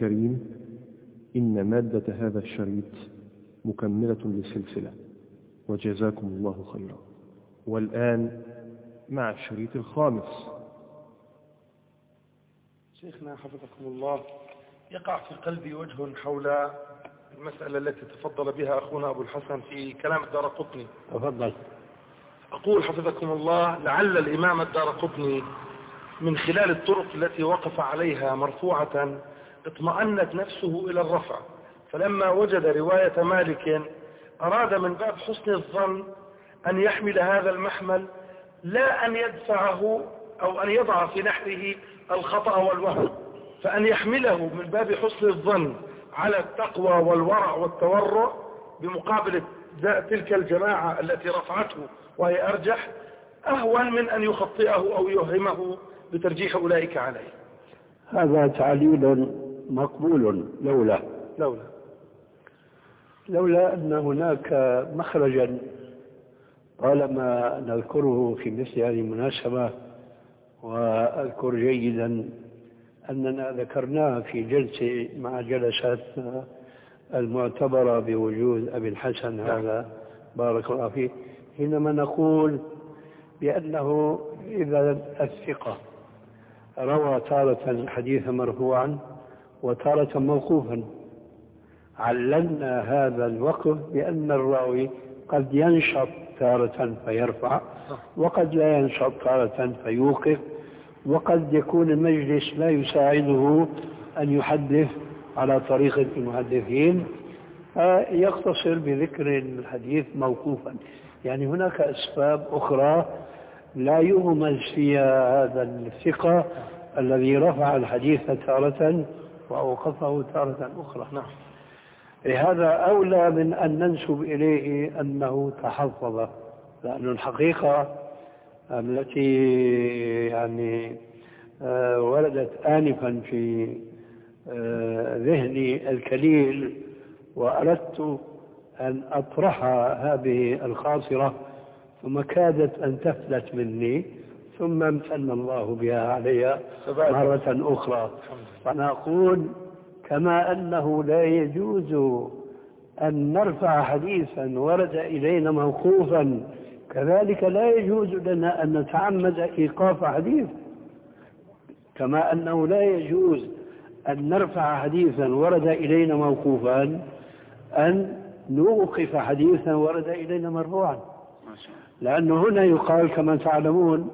الكريم، إن مادة هذا الشريط مكملة للسلسلة، وجزاكم الله خيرا. والآن مع الشريط الخامس. شيخنا حفظكم الله، يقع في قلبي وجه حول المسألة التي تفضل بها أخونا أبو الحسن في كلام الدارقطني. تفضل. أقول حفظكم الله: لعل الإمام الدارقطني من خلال الطرق التي وقف عليها مرفوعة اطمأنت نفسه إلى الرفع، فلما وجد رواية مالك أراد من باب حسن الظن أن يحمل هذا المحمل، لا أن يدفعه أو أن يضع في نحره الخطأ والوهم، فأن يحمله من باب حسن الظن على التقوى والورع والتورع بمقابل تلك الجماعة التي رفعته وهي أرجح، أهون من أن يخطئه أو يوهمه بترجيح أولئك عليه. هذا تعليل مقبول لولا أن هناك مخرجا طالما نذكره في مثل هذه المناسبة. وأذكر جيدا أننا ذكرناه في جلسة مع جلساتنا المعتبرة بوجود أبي الحسن هذا بارك الله فيه، حينما نقول بأنه إذا الثقة روى تارة حديثا مرفوعا وتارة موقوفا، عللنا هذا الوقف بأن الراوي قد ينشط تارة فيرفع، وقد لا ينشط تارة فيوقف، وقد يكون المجلس لا يساعده أن يحدث على طريقة المحدثين، يقتصر بذكر الحديث موقوفا. يعني هناك أسباب أخرى لا يغمز فيها هذا الثقة الذي رفع الحديث تارة وأوقفه تارة أخرى. لهذا أولى من أن ننسب إليه أنه تحفظ، لأن الحقيقة التي يعني وردت آنفا في ذهني الكليل وأردت أن أطرح هذه الخاطرة ثم كادت أن تفلت مني، ثم امتن الله بها علي مرة أخرى. فأنا أقول كما أنه لا يجوز أن نرفع حديثا ورد إلينا موقوفا، كذلك لا يجوز لنا أن نتعمد إيقاف حديث. كما أنه لا يجوز أن نرفع حديثا ورد إلينا موقوفا أن نوقف حديثا ورد إلينا مرفوعا، لأنه هنا يقال كما تعلمون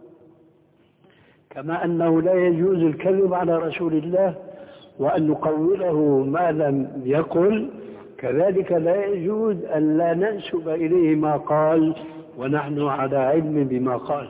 كما أنه لا يجوز الكذب على رسول الله وأن نقوله ما لم يقل، كذلك لا يجوز أن لا ننسب إليه ما قال ونحن على علم بما قال.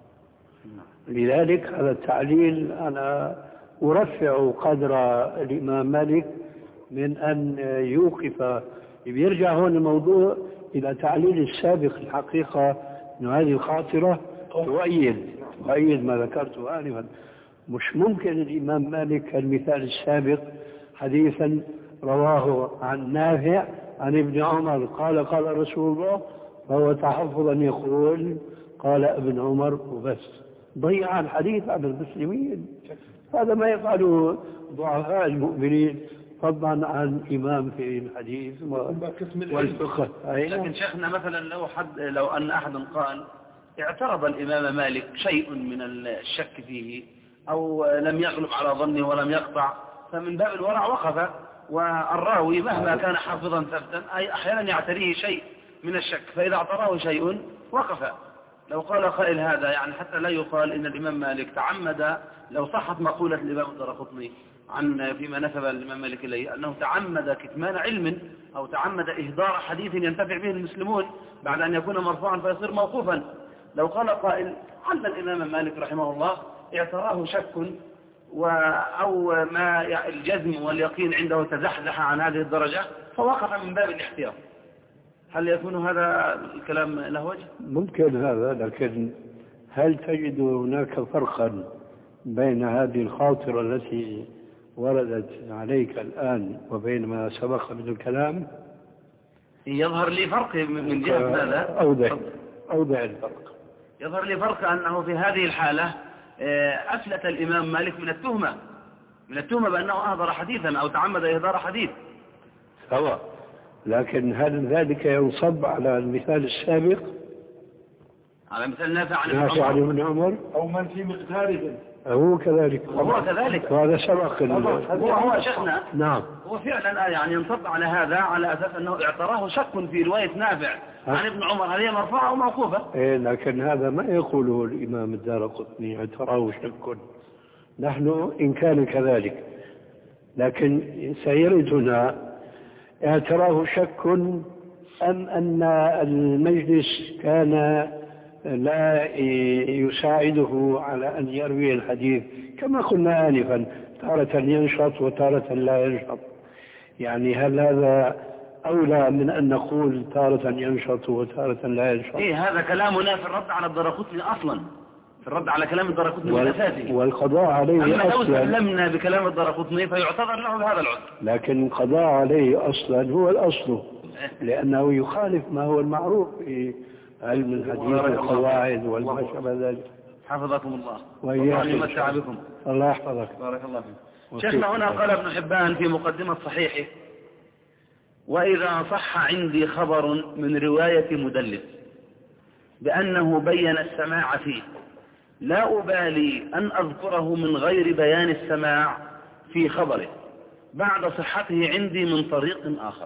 لذلك هذا التعليل أنا أرفع قدر الإمام مالك من أن يوقف. يرجع هون الموضوع إلى تعليل السابق. الحقيقة أن هذه الخاطرة تؤيد ما ذكرته آنفا. مش ممكن الإمام مالك المثال السابق حديثا رواه عن نافع عن ابن عمر قال رسول الله، فهو تحفظ أن يقول قال ابن عمر وبس، ضيع الحديث على المسلمين. هذا ما يفعله ضعفاء المؤمنين فضلا عن إمام في الحديث والفقه. لكن شيخنا مثلا لو أن أحدا قال اعترض الإمام مالك شيء من الشك فيه أو لم يغلب على ظنه ولم يقطع، فمن باب الورع وقف، والراوي مهما كان حافظا ثبتا أي أحيانا يعتريه شيء من الشك، فإذا اعتراه شيء وقف. لو قال قائل هذا يعني حتى لا يقال إن الإمام مالك تعمد، لو صحت مقولة الإمام الدارقطني عن فيما نسب الإمام مالك إليه أنه تعمد كتمان علم أو تعمد إهدار حديث ينتفع به المسلمون بعد أن يكون مرفوعا فيصير موقوفا. لو قال قائل عند الإمام مالك رحمه الله اعتراه شك أو ما الجزم واليقين عنده تزحزح عن هذه الدرجة فوقف من باب الاحتياط، هل يكون هذا الكلام له وجه؟ ممكن هذا، لكن هل تجد هناك فرقا بين هذه الخاطرة التي وردت عليك الآن وبين ما سبق من الكلام؟ يظهر لي فرق من جهة ماذا؟ أوضع الفرق. يظهر لي فرق أنه في هذه الحالة أفلت الإمام مالك من التهمة، من التهمة بأنه أهدر حديثا أو تعمد إهدار حديث. سواء، لكن هل ذلك ينصب على المثال السابق على مثال نافع عن ابن عمر أو من في مقداره؟ هو كذلك. هو كذلك. وهذا سبق هو شيخنا. نعم. هو فعلا يعني ينصب على هذا على أساس أنه اعتراه شك في رواية نافع عن ابن عمر، هل هي مرفوعة أو موقوفة؟ إيه، لكن هذا ما يقوله الإمام الدارقطني اعتراه شك. نحن إن كان كذلك، لكن سيردنا اعتراه شك أم أن المجلس كان لا يساعده على أن يروي الحديث كما قلنا آنفا، تارة ينشط وتارة لا ينشط. يعني هل هذا أولى من أن نقول تارة ينشط وتارة لا ينشط؟ إيه، هذا كلامنا في الرد على الدارقطني أصلا، في الرد على كلام الدارقطني الأساسي، والقضاء عليه أما لو أصلا سلمنا بكلام الدارقطني فيعتذر له بهذا العذر. لكن القضاء عليه أصلا هو الأصل، لأنه يخالف ما هو المعروف في علم الحديث والقواعد وما شابه ذلك. حفظكم الله. والله يمتع بكم. الله يحفظك. بارك الله فيك. شيخنا هنا قال ابن حبان في مقدمة صحيحه: وإذا صح عندي خبر من رواية مدلس بأنه بين السماع فيه لا أبالي أن أذكره من غير بيان السماع في خبره بعد صحته عندي من طريق آخر.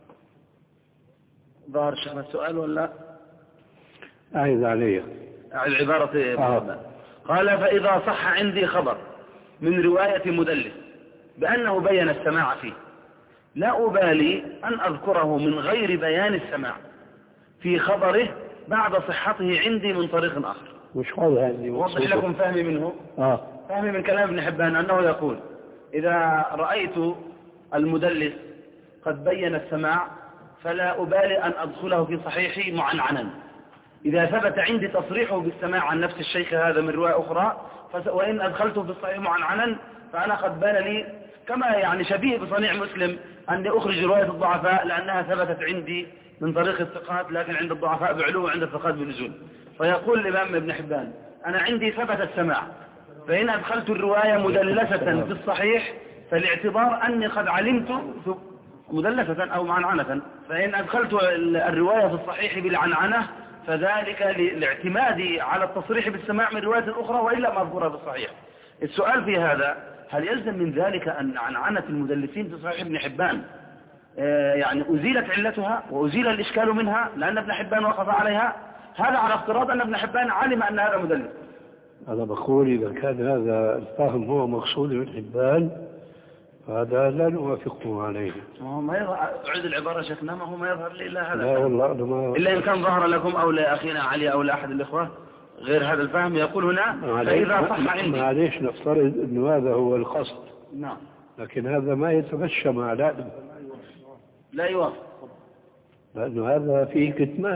ظهر شيخنا السؤال ولا؟ أعيد علي. أعيد عبارة قال: فإذا صح عندي خبر من رواية مدلس بأنه بين السماع فيه لا أبالي أن أذكره من غير بيان السماع في خبره بعد صحته عندي من طريق آخر. مش واضح عندي. وضح لكم فهمي منه. فهمي من كلام ابن حبان أنه يقول: إذا رأيت المدلس قد بين السماع فلا أبالي أن أدخله في صحيحي معنعنا. إذا ثبت عندي تصريحه بالسماع عن نفس الشيخ هذا من رواية أخرى وإن أدخلته في الصحيح معنعنا فأنا قد بان لي كما يعني شبيه بصنيع مسلم أني أخرج رواية الضعفاء لأنها ثبتت عندي من طريق الثقات، لكن عند الضعفاء بعلو وعند الثقات بنزول. فيقول الإمام ابن حبان: أنا عندي ثبت السماع، فإن أدخلت الرواية مدلسة في الصحيح فالاعتبار أني قد علمت مدلسة أو معنعنة، فإن أدخلت الرواية في الصحيح بالعنعنة فذلك لاعتمادي على التصريح بالسماع من رواية الأخرى وإلا ما أذكرها في الصحيح. السؤال في هذا: هل يلزم من ذلك أن عنعنة المدلسين في صحيح ابن حبان يعني أزيلت علتها وأزيل الإشكال منها لأن ابن حبان وقف عليها؟ هذا على افتراض أن ابن حبان علم أن هذا مدلس. أنا بقول إذا كان هذا الفهم هو مقصود ابن حبان هذا لا نوافقه عليه. ما يظهر، أعيد العبارة شيخنا، ما هو ما يظهر لي إلا هذا. لا والله ما إلا إن كان ظهر لكم أو لأخينا علي أو لأحد الإخوة غير هذا الفهم. يقول هنا: فإذا صح عندي. معليش نفترض أنه هذا هو القصد. نعم. لكن هذا ما يتمشى مع لا يوافق، لأنه هذا فيه كتمان،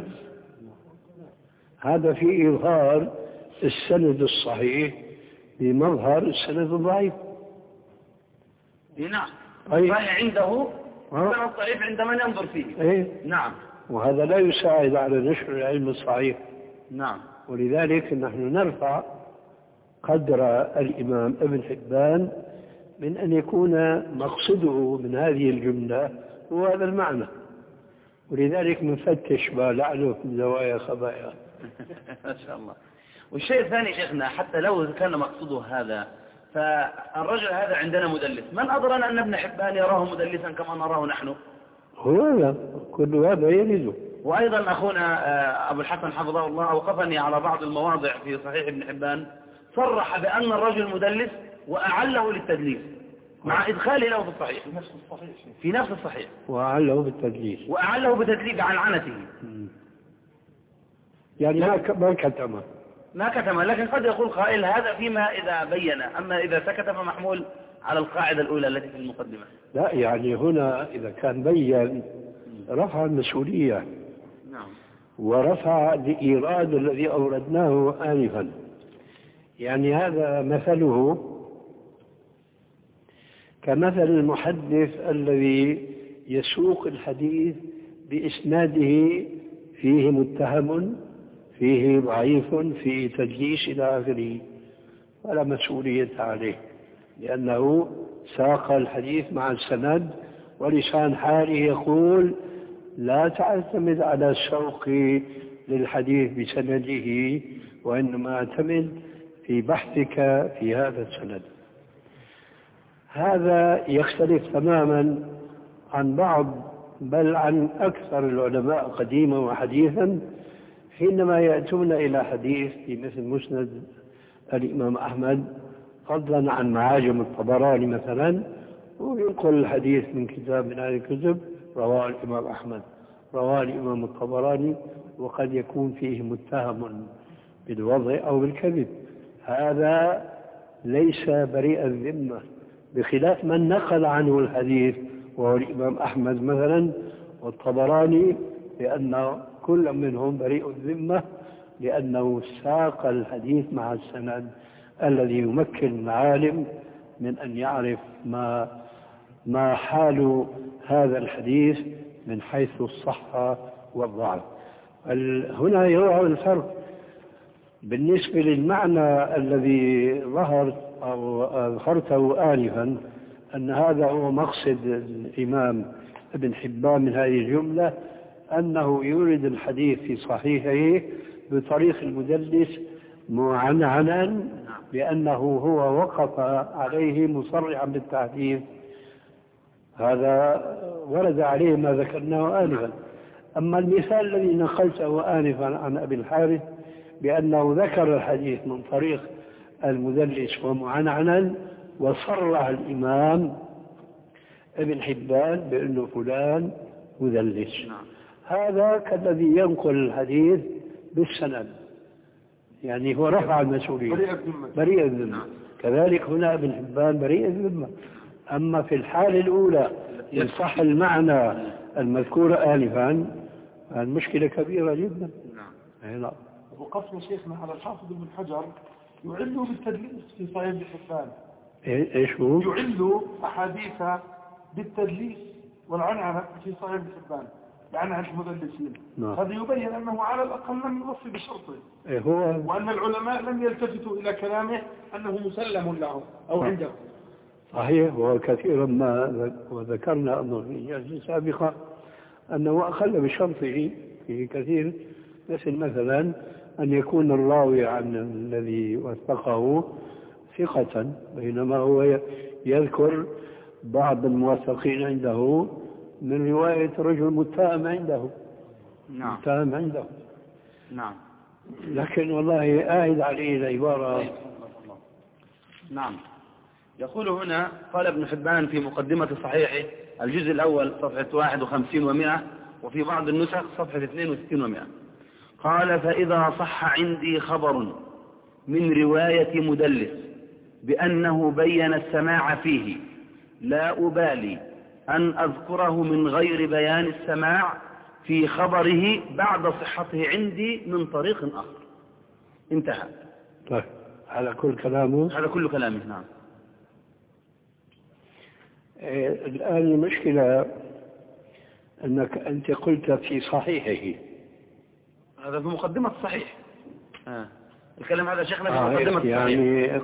هذا فيه إظهار السند الصحيح بمظهر السند الضعيف. نعم. طيب. فهي عنده السند الضعيف عند من ينظر فيه. نعم. وهذا لا يساعد على نشر العلم الصحيح. نعم. ولذلك نحن نرفع قدر الإمام ابن حبان من أن يكون مقصده من هذه الجملة هو هذا المعنى، ولذلك نفتش ما لعله من زوايا خبايا. ما شاء الله. والشيء الثاني شيخنا، حتى لو كان مقصده هذا فالرجل هذا عندنا مدلس، من أدرنا أن ابن حبان يراه مدلسا كما نراه نحن؟ هو هذا كل هذا يلزم. وأيضا أخونا أبو الحسن حفظه الله أوقفني على بعض المواضع في صحيح ابن حبان صرح بأن الرجل مدلس وأعله للتدليس مع إدخاله له في الصحيح، في نفس الصحيح، وأعله بالتدليس، وأعله بتدليس عن عنته. يعني ما كتم، لكن قد يقول قائل هذا فيما إذا بين، أما إذا سكت فمحمول على القاعدة الأولى التي في المقدمة. لا، يعني هنا إذا كان بين رفع المسؤولية. نعم. ورفع الإيراد الذي أوردناه آنفا. يعني هذا مثله كمثل المحدث الذي يسوق الحديث بإسناده فيه متهم، فيه ضعيف، فيه تدليس إلى آخره، ولا مسؤولية عليه لأنه ساق الحديث مع السند، ولسان حاله يقول لا تعتمد على السوق للحديث بسنده، وإنما اعتمد في بحثك في هذا السند. هذا يختلف تماما عن بعض بل عن أكثر العلماء قديما وحديثا حينما يأتون إلى حديث في مثل مسند الإمام أحمد، فضلا عن معاجم الطبراني مثلا، وينقل الحديث من كتاب من هذه الكتب رواه الإمام أحمد، رواه الإمام الطبراني، وقد يكون فيه متهم بالوضع أو بالكذب. هذا ليس بريء الذمة، بخلاف من نقل عنه الحديث وهو الإمام أحمد مثلا والطبراني، لأن كل منهم بريء الذمة، لأنه ساق الحديث مع السند الذي يمكن العالم من أن يعرف ما حال هذا الحديث من حيث الصحة والضعف. هنا يظهر الفرق بالنسبة للمعنى الذي ظهر أو أظهرته آنفا، أن هذا هو مقصد الإمام ابن حبان من هذه الجملة، أنه يورد الحديث في صحيحه بطريق المدلس معنعنا لأنه هو وقف عليه مصرحا بالتحديث. هذا ورد عليه ما ذكرناه آنفا. أما المثال الذي نقلته آنفا عن أبي الحارث بأنه ذكر الحديث من طريق المدلس ومعنعنا، وصرح الإمام ابن حبان بأنه فلان مدلس، هذا كالذي ينقل الحديث بالسند، يعني هو رفع المسؤولية بريء الذمة. كذلك هنا ابن حبان بريء الذمة. أما في الحالة الأولى إن صح المعنى المذكور آنفا، المشكلة كبيرة جدا. نعم. وقفنا شيخنا على الحافظ ابن حجر يعل بالتدليس في صحيح ابن حبان. ايش هو؟ يعل أحاديث بالتدليس والعنعنة في صحيح ابن حبان، عنعنة المدلسين. هذا يبين أنه على الأقل لم يوفي بشرطه، وأن العلماء لم يلتفتوا إلى كلامه أنه مسلم له أو عنده. صحيح. وكثيرا ما وذكرنا أنه في جلسة سابقة أنه أخل بشرطه في كثير، مثلا أن يكون الراوي عن الذي وثقه ثقة، بينما هو يذكر بعض الموثقين عنده من رواية رجل متهم عنده. نعم. متهم عنده. نعم. لكن والله أعد عليه العبارة. نعم. يقول هنا قال ابن حبان في مقدمة صحيحه الجزء الأول صفحة 51 و100، وفي بعض النسخ صفحة 62 و100، قال: فإذا صح عندي خبر من رواية مدلس بأنه بين السماع فيه، لا أبالي أن أذكره من غير بيان السماع في خبره بعد صحته عندي من طريق آخر. انتهى. طيب، هذا كل كلامه؟ هذا كل كلامه. نعم. الآن المشكلة أنك أنت قلت في صحيحه، هذا في مقدمة الصحيح. الكلام هذا شيخنا في مقدمة الصحيح، يعني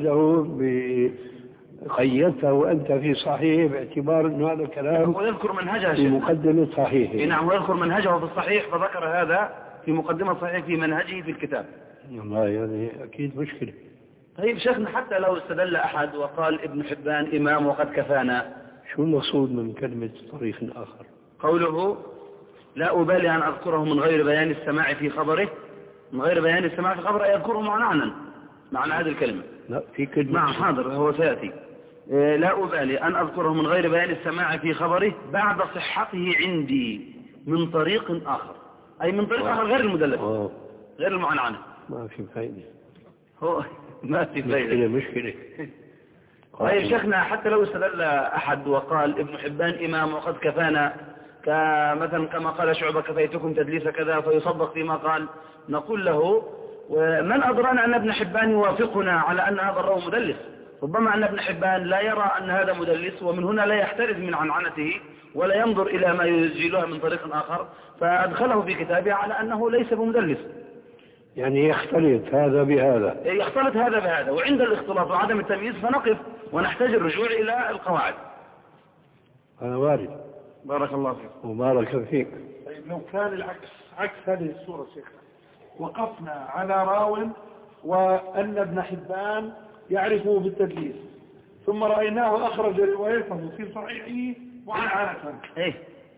قيدته أنت في صحيح باعتبار أن هذا الكلام ويذكر منهجه في مقدمة صحيحه. نعم، ويذكر منهجه في الصحيح، فذكر هذا في مقدمة الصحيح في منهجه في الكتاب. والله يعني أكيد مشكلة. طيب شيخنا، حتى لو استدل أحد وقال ابن حبان إمام وقد كفانا، شو المقصود من كلمة طريق آخر؟ قوله: لا أبالي أن أذكره من غير بيان السماع في خبره، من غير بيان السماع في خبره يذكره معنى هذه الكلمة. لا، في كلمة. نعم، حاضر، هو سيأتي. لا أبالي أن أذكره من غير بيان السماع في خبره بعد صحته عندي من طريق آخر، أي من طريق آخر غير المدلس، غير المعنعنة. ما في فائدة. هو ما في فائدة. مشكلة. طيب شيخنا، حتى لو استدل أحد وقال ابن حبان إمام وقد كفانا، مثلا كما قال شعبة: كفيتكم تدليس كذا، فيصدق فيما قال، نقول له: ومن أدرانا أن ابن حبان يوافقنا على أن هذا الراوي مدلس؟ ربما أن ابن حبان لا يرى أن هذا مدلس، ومن هنا لا يحترز من عنعنته ولا ينظر إلى ما يسجلها من طريق آخر، فأدخله في كتابه على أنه ليس بمدلس. يعني يختلط هذا بهذا. يختلط هذا بهذا، وعند الاختلاط وعدم التمييز فنقف ونحتاج الرجوع إلى القواعد. هذا وارد. بارك الله فيك. وبارك فيك. طيب لو كان العكس، عكس هذه الصورة شيخ، وقفنا على راو وأن ابن حبان يعرفه بالتدليس، ثم رأيناه أخرج روايته في صحيحه معنعنة. إيه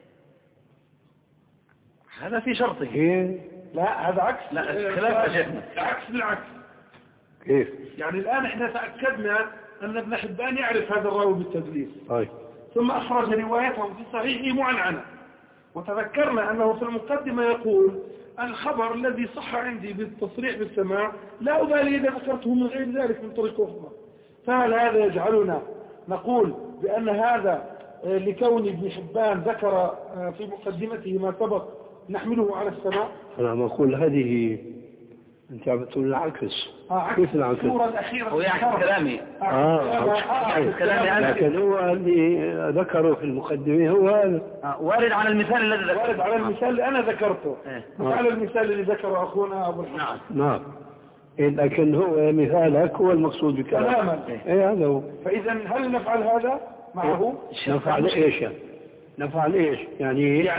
هذا في شرطه. إيه؟ لا هذا عكس. لا خلاف يا شيخنا. العكس بالعكس. كيف؟ يعني الآن احنا تأكدنا أن ابن حبان يعرف هذا الراوي بالتدليس، طيب. ثم أخرج روايته في صحيحه معنعنة، وتذكرنا أنه في المقدمة يقول الخبر الذي صح عندي بالتصريح بالسماع لا أبالي إذا ذكرته من غير ذلك من طريق أخرى. فهل هذا يجعلنا نقول بأن هذا لكون ابن حبان ذكر في مقدمته ما سبق نحمله على السماع؟ أنا بقول هذه أنت عم تقول العكس. كيف العكس؟ الصورة الأخيرة هو يعكس كلامي. كلامي أنا. لكن هو اللي ذكره في المقدمة هو هذا. وارد على المثال الذي ذكرته. وارد على المثال اللي أنا ذكرته، مش على المثال اللي ذكره أخونا أبو الحسن. نعم. لكن هو مثالك هو المقصود بكلامك. تماما. إيه هذا هو. فإذا هل نفعل هذا معه؟ نفعل إيش يعني؟ نفعل إيش؟ يعني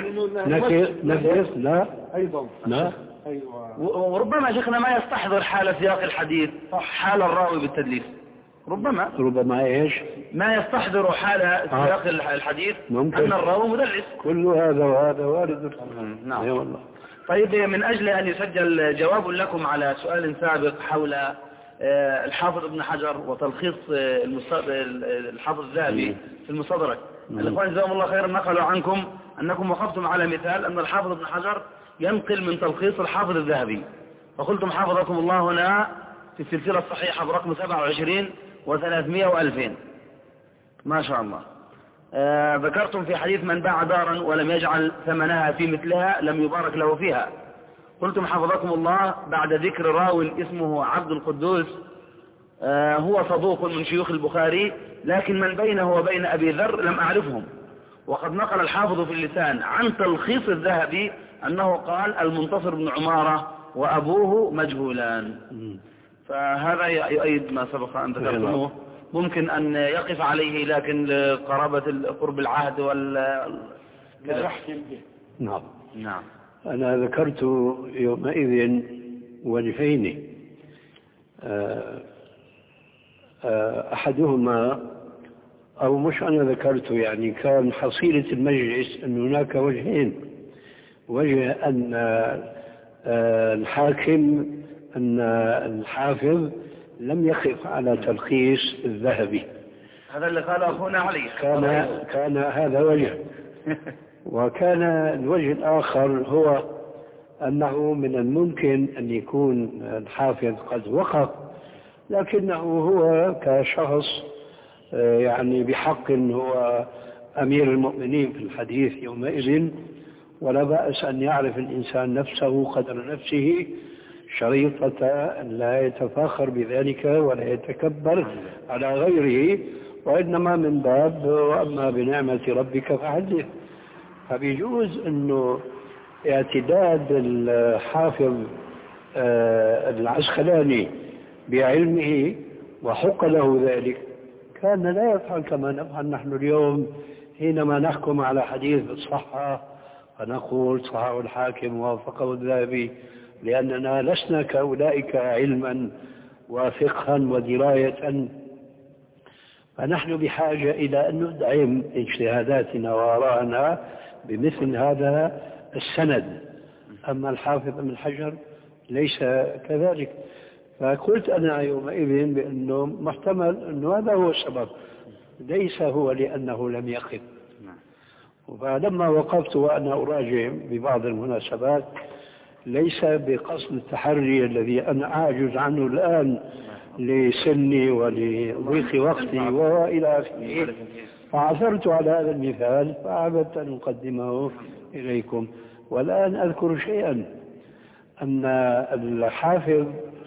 نفس لا أيضا. لا. أيوة. وربما شيخنا ما يستحضر حال سياق الحديث حال الراوي بالتدليس. ربما إيش؟ ما يستحضر حال سياق الحديث ممكن. أن الراوي مدلس. كل هذا وهذا وارد. نعم. أي والله. طيب من أجل أن يسجل جواب لكم على سؤال سابق حول الحافظ ابن حجر وتلخيص الحافظ الذهبي في المستدرك، الإخوان جزاهم الله خيرا نقلوا عنكم أنكم وقفتم على مثال أن الحافظ ابن حجر ينقل من تلخيص الحافظ الذهبي، فقلتم حافظكم الله هنا في السلسلة الصحيحة برقم 27 و300 و2000 ما شاء الله. ذكرتم في حديث من باع دارا ولم يجعل ثمنها في مثلها لم يبارك له فيها. قلتم حفظكم الله بعد ذكر راو اسمه عبد القدوس هو صدوق من شيوخ البخاري لكن من بينه وبين أبي ذر لم أعرفهم. وقد نقل الحافظ في اللسان عن تلخيص الذهبي أنه قال المنتصر بن عمارة وأبوه مجهولان. فهذا يؤيد ما سبق أن ذكرتموه، ممكن أن يقف عليه لكن لقرابة قرب العهد نعم. نعم. أنا ذكرت يومئذ وجهين، أحدهما أو مش أنا ذكرت، يعني كان حصيلة المجلس أن هناك وجهين. وجه أن الحاكم أن الحافظ لم يقف على تلخيص الذهبي، هذا اللي قال أخونا علي. كان هذا وجه. وكان الوجه الآخر هو أنه من الممكن أن يكون الحافظ قد وقف لكنه هو كشخص يعني بحق هو أمير المؤمنين في الحديث يومئذ، ولا بأس أن يعرف الإنسان نفسه قدر نفسه شريطة أن لا يتفاخر بذلك ولا يتكبر على غيره، وإنما من باب وأما بنعمة ربك فحدث. فبيجوز أنه اعتداد الحافظ العسقلاني بعلمه وحق له ذلك كان لا يفعل كما نفعل نحن اليوم حينما نحكم على حديث بالصحة فنقول صححه الحاكم ووافقه الذهبي، لأننا لسنا كأولئك علما وفقها ودراية، فنحن بحاجة إلى أن ندعم اجتهاداتنا وآراءنا بمثل هذا السند. أما الحافظ ابن حجر ليس كذلك. فقلت أنا يومئذ بأنه محتمل أنه هذا هو السبب، ليس هو لأنه لم يقف. فلما وقفت وأنا أراجع ببعض المناسبات ليس بقصد التحري الذي أنا أعجز عنه الآن لسني ولضيق وقتي وإلى آخره، فعثرت على هذا المثال فأعبدت أن أقدمه إليكم. والآن أذكر شيئا، أن الحافظ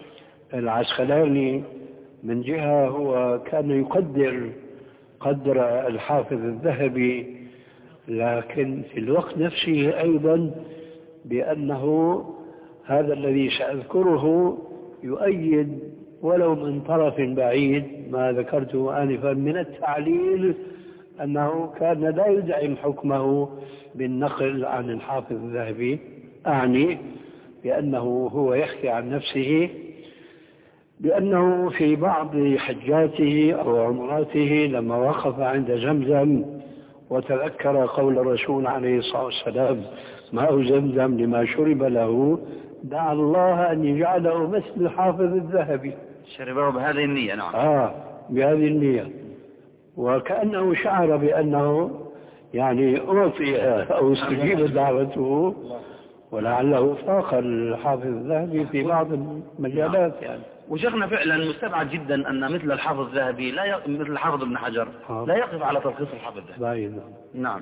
العسقلاني من جهة هو كان يقدر قدر الحافظ الذهبي، لكن في الوقت نفسه أيضا بأنه هذا الذي سأذكره يؤيد ولو من طرف بعيد ما ذكرته آنفا من التعليل أنه كان لا يدعم حكمه بالنقل عن الحافظ الذهبي، أعني بأنه هو يحكي عن نفسه بأنه في بعض حجاته أو عمراته لما وقف عند زمزم وتذكر قول الرسول عليه الصلاة والسلام ماء زمزم لما شرب له، دعا الله أن يجعله مثل الحافظ الذهبي. شربه بهذه النية. نعم. بهذه النية، وكأنه شعر بأنه يعني أعطي أو استجيب دعوته، ولعله فاق الحافظ الذهبي في بعض المجالات يعني. وشيخنا فعلا مستبعد جدا أن مثل الحافظ الذهبي مثل الحافظ ابن حجر لا يقف على تلخيص الحافظ الذهبي. نعم.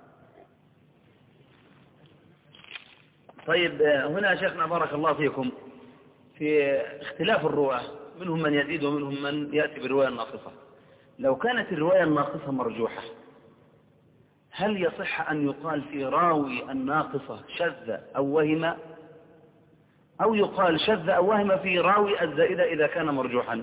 طيب هنا شيخنا بارك الله فيكم في اختلاف الرواة، منهم من يزيد ومنهم من يأتي بالرواية الناقصة. لو كانت الرواية الناقصة مرجوحة هل يصح أن يقال في راوي الناقصة شذ أو وهم، أو يقال شذ أو وهم في راوي الزائدة إذا كان مرجوحا؟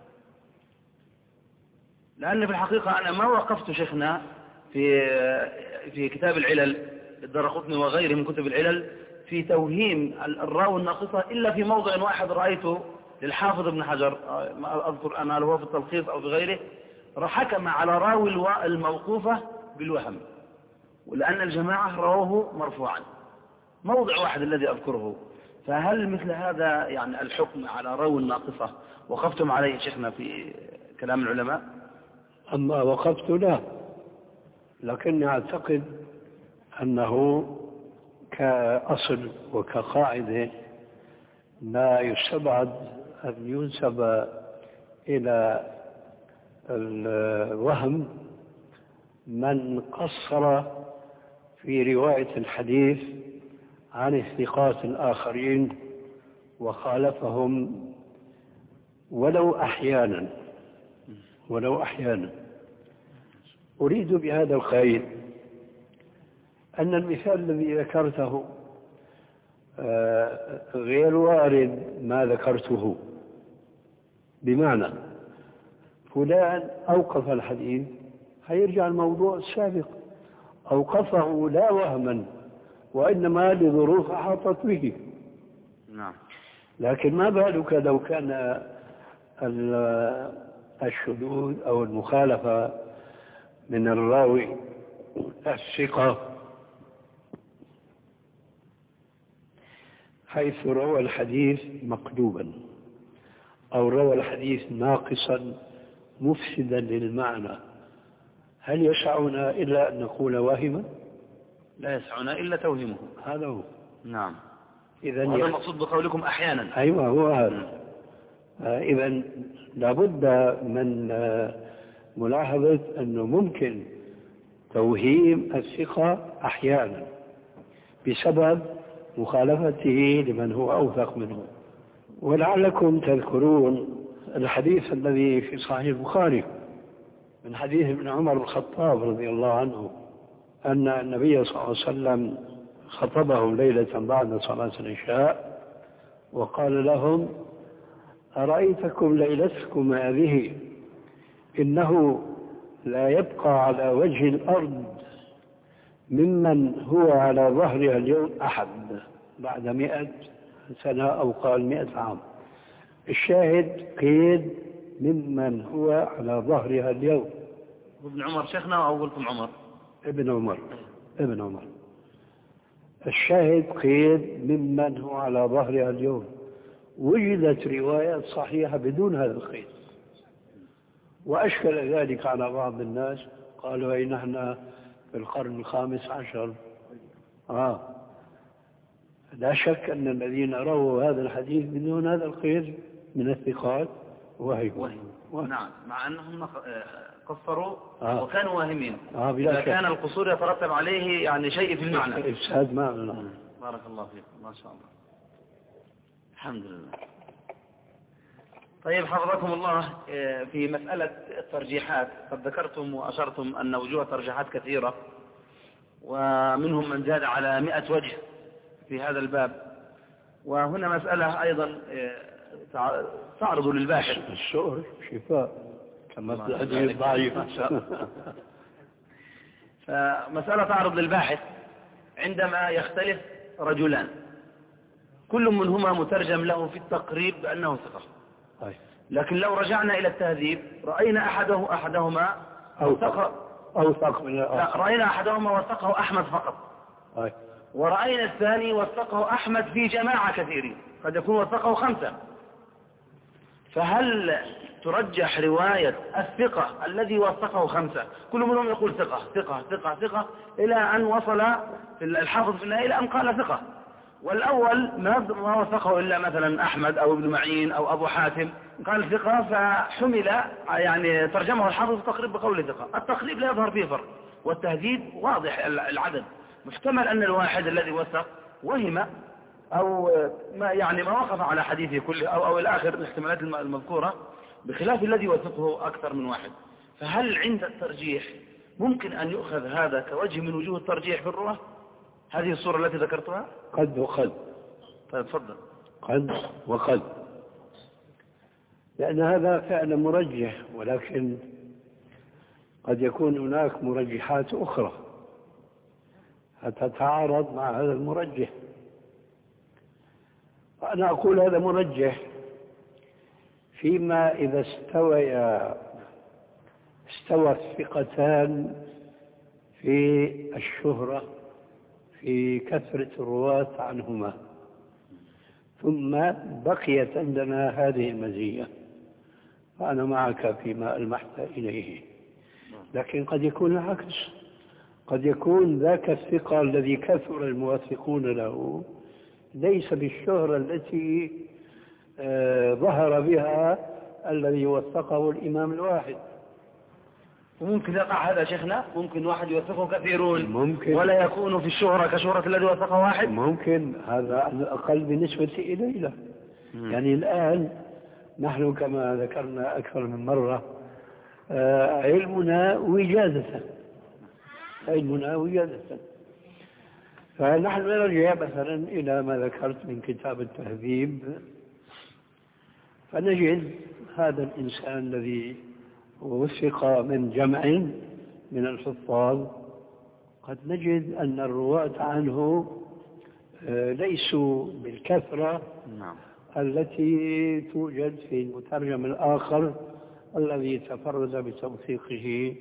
لأن في الحقيقة أنا ما وقفت شيخنا في كتاب العلل الدارقطني وغيره من كتب العلل في توهيم الراوي الناقصة إلا في موضع واحد رأيته للحافظ ابن حجر، ما أذكر أنا هل هو في التلخيص أو في غيره، حكم على راوي الموقوفة بالوهم، ولأن الجماعة رواه مرفوعا، موضع واحد الذي أذكره. فهل مثل هذا يعني الحكم على راوي الناقصة وقفتم عليه شيخنا في كلام العلماء؟ أما وقفت لا، لكني أعتقد أنه كأصل وكقاعدة لا يستبعد أن ينسب إلى الوهم من قصر في رواية الحديث عن الثقات الآخرين وخالفهم ولو أحيانا. أريد بهذا القيد أن المثال الذي ذكرته غير وارد ما ذكرته، بمعنى فلان أوقف الحديث هيرجع الموضوع السابق، أوقفه لا وهما وإنما لظروف أحاطت به. نعم. لكن ما بالك لو كان الشذوذ أو المخالفة من الراوي الثقة حيث روى الحديث مقلوبا أو روى الحديث ناقصا مفسدا للمعنى، هل يسعنا إلا أن نقول واهما؟ لا يسعنا إلا توهمه. هذا هو. نعم. هذا المقصود بقولكم أحيانا. أيوة هو هذا. إذن لابد من ملاحظة أنه ممكن توهيم الثقة أحيانا بسبب مخالفته لمن هو أوثق منه. ولعلكم تذكرون الحديث الذي في صحيح البخاري من حديث ابن عمر الخطاب رضي الله عنه أن النبي صلى الله عليه وسلم خطبهم ليلة بعد صلاة العشاء وقال لهم: أرأيتكم ليلتكم هذه إنه لا يبقى على وجه الأرض ممن هو على ظهرها اليوم أحد بعد 100 سنة أو قال 100 عام. الشاهد قيد ممن هو على ظهرها اليوم. ابن عمر شيخنا أو قلتم عمر؟ ابن عمر. الشاهد قيد ممن هو على ظهرها اليوم. وجدت روايات صحيحة بدون هذا القيد، وأشكل ذلك على بعض الناس، قالوا أي نحن في القرن ال15. لا شك أن الذين رووا هذا الحديث بدون هذا القيد من الثقات وهم. نعم، مع أنهم قصروا وكانوا واهمين. إذا شك. كان القصور يترتب عليه يعني شيء في المعنى. إفساد معنى. بارك الله فيك، ما شاء الله، الحمد لله. طيب حفظكم الله، في مسألة الترجيحات قد ذكرتم وأشرتم أن وجوه ترجيحات كثيرة، ومنهم من زاد على 100 وجه في هذا الباب. وهنا مسألة أيضا تعرض للباحث. السؤر شفاء كما الحديث ضعيف. فمسألة تعرض للباحث عندما يختلف رجلان كل منهما مترجم له في التقريب بأنه ثقة، لكن لو رجعنا إلى التهذيب رأينا أحدهما أوثق من الآخر. لا، رأينا أحدهما وثقه أحمد فقط، ورأينا الثاني وثقه أحمد في جماعة كثيرين، قد يكون وثقه 5. فهل ترجح رواية الثقة الذي وثقه 5 كل منهم يقول ثقة ثقة ثقة ثقة إلى أن وصل الحافظ في النهاية إلى أن قال ثقة، والأول ما وثقه إلا مثلا أحمد أو ابن معين أو أبو حاتم قال ثقة، فحمل يعني ترجمه الحافظ التقريب بقول ثقة. التقريب لا يظهر فيه فرق، والتهذيب واضح العدد. محتمل أن الواحد الذي وثق وهم أو ما وقف على حديثه كله أو الآخر الاحتمالات المذكورة، بخلاف الذي وثقه أكثر من واحد. فهل عند الترجيح ممكن أن يؤخذ هذا كوجه من وجوه الترجيح في الرواة؟ هذه الصورة التي ذكرتها؟ قد وقد. طيب تفضل. قد وقد، لأن هذا فعلا مرجح، ولكن قد يكون هناك مرجحات أخرى تتعارض مع هذا المرجح. أنا أقول هذا مرجح فيما إذا استوى الثقتان في الشهرة في كثرة الرواة عنهما، ثم بقيت عندنا هذه المزية، فأنا معك فيما ألمحت إليه. لكن قد يكون العكس، قد يكون ذاك الثقة الذي كثر الموثقون له ليس بالشهرة التي ظهر بها الذي وثقه الإمام الواحد. وممكن يقع هذا شيخنا، ممكن واحد يوثقه كثيرون ممكن، ولا يكون في الشهرة كشهرة الذي وثقه واحد. ممكن، هذا على الأقل بالنسبة إلينا. يعني الآن نحن كما ذكرنا أكثر من مرة علمنا وجادة، فنحن نرجع مثلا إلى ما ذكرت من كتاب التهذيب، فنجد هذا الإنسان الذي وثق من جمع من الحفاظ، قد نجد أن الرواة عنه ليسوا بالكثرة التي توجد في المترجم الآخر الذي تفرد بتوثيقه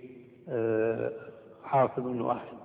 حافظ واحد.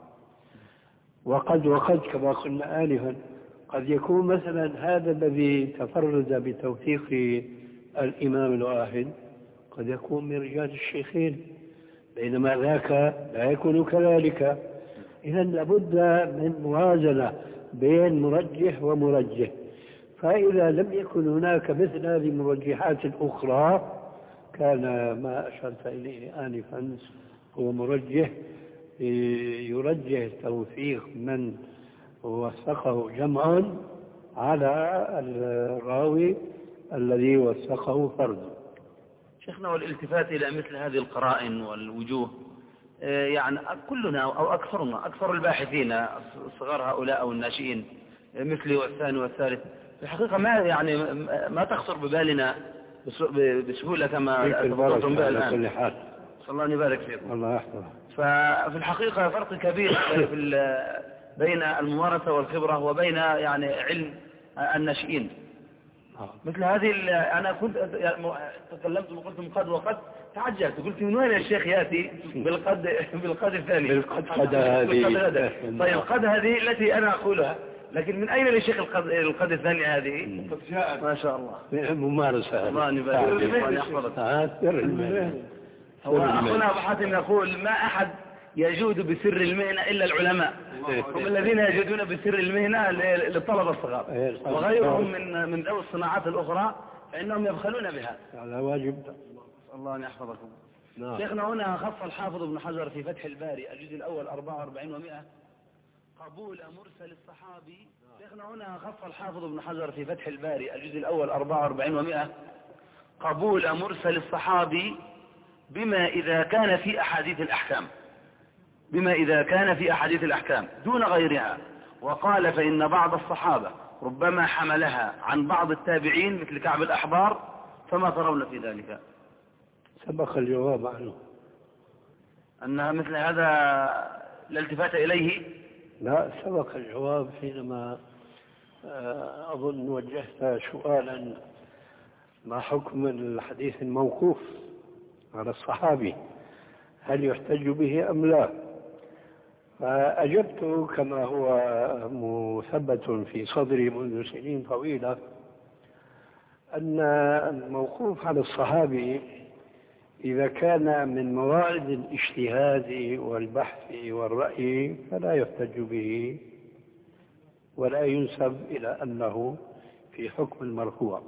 وقد كما قلنا آنفا قد يكون مثلا هذا الذي تفرد بتوثيق الإمام الواحد قد يكون من رجال الشيخين، بينما ذاك لا يكون كذلك. إذا لابد من موازنة بين مرجح ومرجح، فإذا لم يكن هناك مثل هذه المرجحات الأخرى كان ما أشرت إليه آنفا هو مرجح يرجح توثيق من وثقه جمع على الراوي الذي وثقه فرد. شيخنا، والالتفات إلى مثل هذه القرائن والوجوه، يعني كلنا أو أكثرنا، أكثر الباحثين الصغار هؤلاء أو الناشئين مثلي والثاني والثالث، في الحقيقة ما تخطر ببالنا بسهولة كما تفضلتم بها الآن. الله أن يبارك فيكم. الله يحفظك. ففي الحقيقة فرق كبير بين الممارسة والخبرة وبين يعني علم الناشئين. مثل هذه أنا كنت تكلمت وقلت قد وقد تعجبت، قلت من وين الشيخ يأتي بالقد الثاني؟ بالقد هذه. طيب القد هذه التي أنا أقولها، لكن من أين للشيخ القد الثانية هذه؟ قد جاءت ما شاء الله. ممارسة. الله يبارك فيك ويحفظك. أخونا أبو حاتم يقول ما أحد يجود بسر المهنة إلا العلماء، هم الذين يجودون بسر المهنة للطلبة الصغار، وغيرهم من ذوي الصناعات الأخرى فإنهم يبخلون بها. هذا واجب. الله أن يحفظكم. شيخنا هنا خص الحافظ ابن حجر في فتح الباري الجزء الأول 44 و100 قبول مرسل الصحابي. شيخنا هنا خص الحافظ ابن حجر في فتح الباري الجزء الأول 44 و100 قبول مرسل الصحابي بما إذا كان في أحاديث الأحكام دون غيرها، وقال فإن بعض الصحابة ربما حملها عن بعض التابعين مثل كعب الأحبار، فما ترون في ذلك؟ سبق الجواب عنه. أن مثل هذا لا التفات إليه؟ لا، سبق الجواب حينما أظن وجهت سؤالا ما حكم الحديث الموقوف على الصحابي، هل يحتج به أم لا؟ فأجبت كما هو مثبت في صدري منذ سنين طويلة أن الموقوف على الصحابي إذا كان من موارد الاجتهاد والبحث والرأي فلا يحتج به ولا ينسب إلى أنه في حكم المرفوع،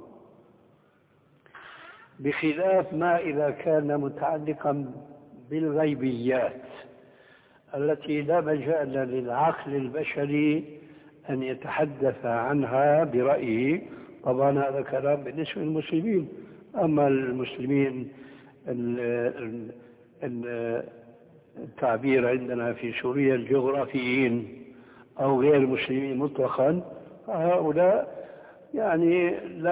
بخلاف ما إذا كان متعلقا بالغيبيات التي لا مجال للعقل البشري أن يتحدث عنها برأيه. طبعا هذا كلام بالنسبة للمسلمين. أما المسلمين التعبير عندنا في سوريا الجغرافيين أو غير المسلمين مطلقا، هؤلاء يعني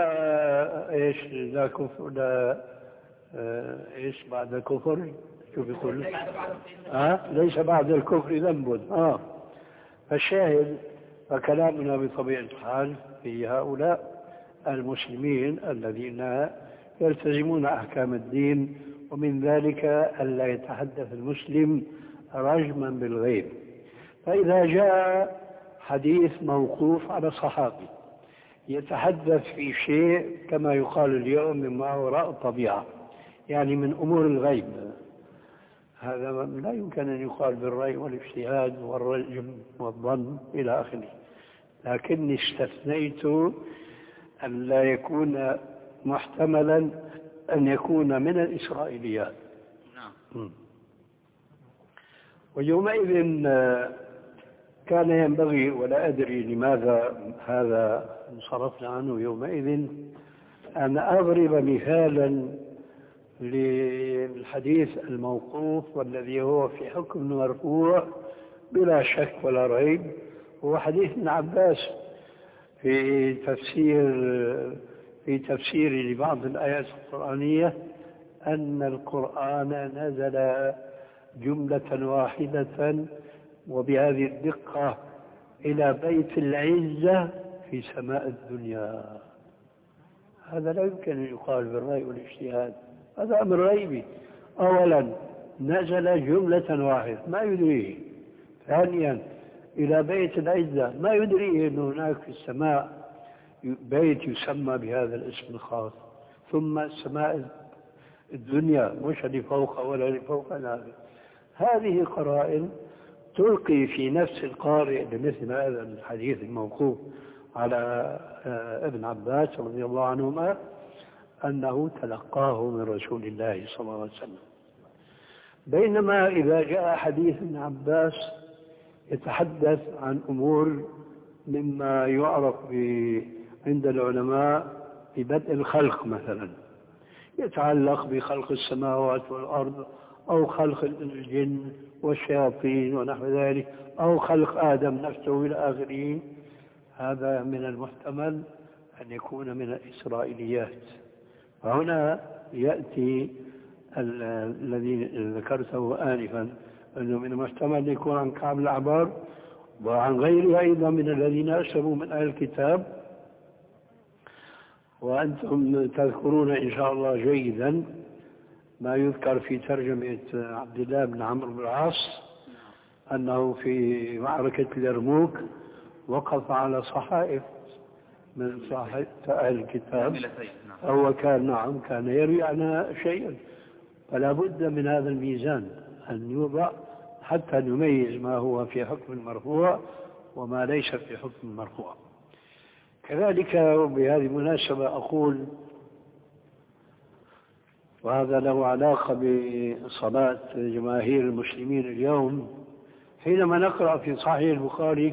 لا كفر، لا ايش بعد الكفر، شو بيقول؟ ليس بعد الكفر ذنب. فالشاهد فكلامنا بطبيعة الحال في هؤلاء المسلمين الذين يلتزمون أحكام الدين، ومن ذلك ألا يتحدث المسلم رجما بالغيب. فإذا جاء حديث موقوف على صحابي يتحدث في شيء كما يقال اليوم مما وراء الطبيعة، يعني من أمور الغيب، هذا لا يمكن أن يقال بالرأي والاجتهاد والرجم والظن إلى آخره، لكني استثنيت أن لا يكون محتملا أن يكون من الإسرائيليات. ويومئذ كان ينبغي، ولا أدري لماذا هذا انصرفنا عنه يومئذ، أن أضرب مثالا للحديث الموقوف والذي هو في حكم المرفوع بلا شك ولا ريب، هو حديث ابن عباس في تفسير لبعض الآيات القرآنية أن القرآن نزل جملة واحدة وبهذه الدقة إلى بيت العزة في سماء الدنيا. هذا لا يمكن أن يقال بالرأي والاجتهاد، هذا أمر غيبي. أولا نزل جملة واحدة ما يدريه، ثانيا إلى بيت العزة ما يدريه أن هناك في السماء بيت يسمى بهذا الاسم الخاص، ثم السماء الدنيا مش اللي فوق ولا اللي فوق هذه قرائن تلقي في نفس القارئ لمثل هذا الحديث الموقوف على ابن عباس رضي الله عنهما أنه تلقاه من رسول الله صلى الله عليه وسلم. بينما إذا جاء حديث ابن عباس يتحدث عن أمور مما يعرف عند العلماء ببدء الخلق مثلا، يتعلق بخلق السماوات والأرض أو خلق الجن والشياطين ونحو ذلك، أو خلق آدم نفسه إلى آخره، هذا من المحتمل أن يكون من الإسرائيليات. فهنا يأتي الذي ذكرته آنفا أنه من المحتمل أن يكون عن كعب الأحبار وعن غيره أيضا من الذين أسلموا من أهل الكتاب. وأنتم تذكرون إن شاء الله جيدا ما يذكر في ترجمة عبد الله بن عمرو بن العاص أنه في معركة اليرموك وقف على صحائف من صحائف أهل الكتاب، هو كان يروي عنها شيئا، فلا بد من هذا الميزان أن يوضع حتى نميز ما هو في حكم المرفوع وما ليس في حكم المرفوع. كذلك بهذه المناسبة أقول، وهذا له علاقة بصلاة جماهير المسلمين اليوم، حينما نقرأ في صحيح البخاري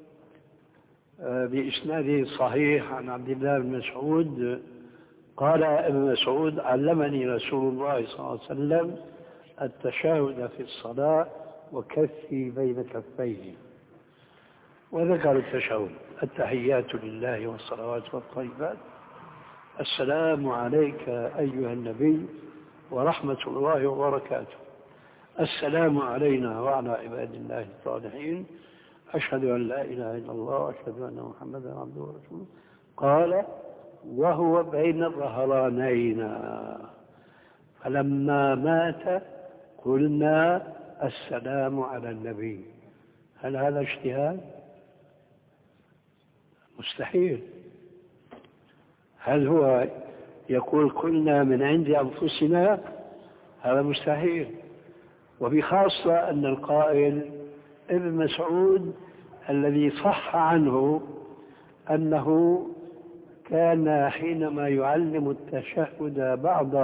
بإسناده الصحيح عن عبد الله بن مسعود قال ابن مسعود علمني رسول الله صلى الله عليه وسلم التشهد في الصلاة وكفي بين كفيه. وذكر التشهد: التحيات لله والصلوات والطيبات، السلام عليك أيها النبي ورحمة الله وبركاته، السلام علينا وعلى عباد الله الصالحين، أشهد أن لا إله إلا الله وأشهد أن محمدا عبده ورسوله. قال: وهو بين الظهرانين، فلما مات قلنا السلام على النبي. هل هذا اجتهاد؟ مستحيل. هل هو يقول كنا من عند أنفسنا؟ هذا مستحيل. وبخاصة أن القائل ابن مسعود الذي صح عنه أنه كان حينما يعلم التشهد بعض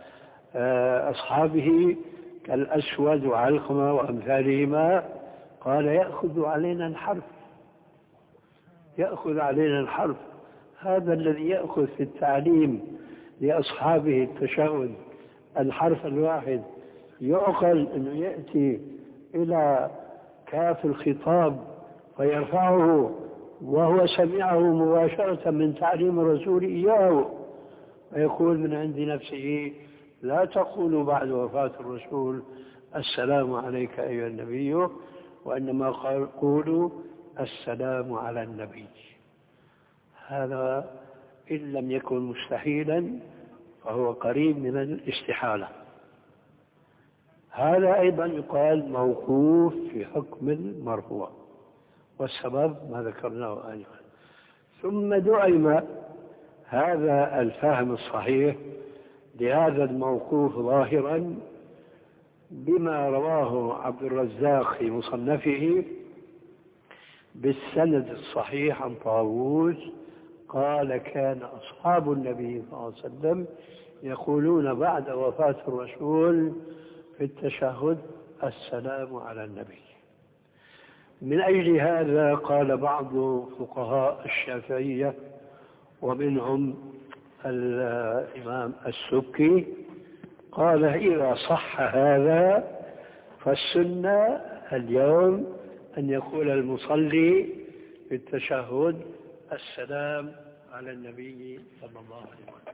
أصحابه كالأسود وعلقمة وأمثالهما قال: يأخذ علينا الحرف، يأخذ علينا الحرف. هذا الذي يأخذ في التعليم لأصحابه التشهد الحرف الواحد، يعقل أنه يأتي إلى كاف الخطاب فيرفعه وهو سمعه مباشرة من تعليم الرسول إياه، ويقول من عند نفسه: لا تقولوا بعد وفاة الرسول السلام عليك أيها النبي، وإنما قولوا السلام على النبي. هذا إن لم يكن مستحيلا فهو قريب من الاستحالة. هذا أيضا يقال موقوف في حكم المرفوع، والسبب ما ذكرناه آنفا. ثم دعم هذا الفهم الصحيح لهذا الموقوف ظاهرا بما رواه عبد الرزاق في مصنفه بالسند الصحيح عن طاووس قال: كان أصحاب النبي صلى الله عليه وسلم يقولون بعد وفاة الرسول في التشهد: السلام على النبي. من أجل هذا قال بعض فقهاء الشافعية ومنهم الإمام السبكي قال: إذا صح هذا فالسنة اليوم أن يقول المصلي في التشهد: السلام على النبي صلى الله عليه وسلم.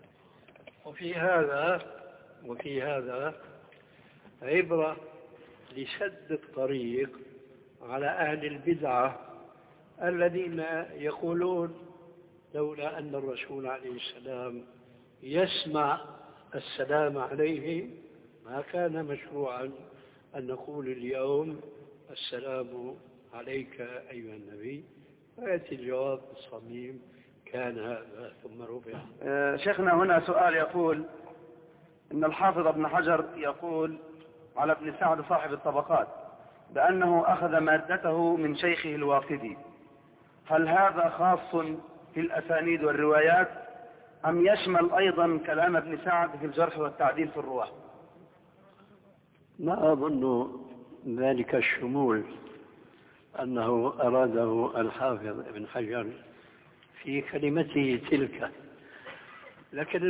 وفي هذا عبرة لسد الطريق على أهل البدعة الذين يقولون لولا أن الرسول عليه السلام يسمع السلام عليه ما كان مشروعا أن نقول اليوم السلام عليك أيها النبي. فيأتي الجواب الصميم: كان هذا ثم رفع. شيخنا هنا سؤال يقول إن الحافظ ابن حجر يقول على ابن سعد صاحب الطبقات بأنه أخذ مادته من شيخه الواقدي، هل هذا خاص في الأسانيد والروايات أم يشمل أيضا كلام ابن سعد في الجرح والتعديل في الرواة؟ ما أظن ذلك الشمول أنه أراده الحافظ ابن حجر في كلمته تلك، لكن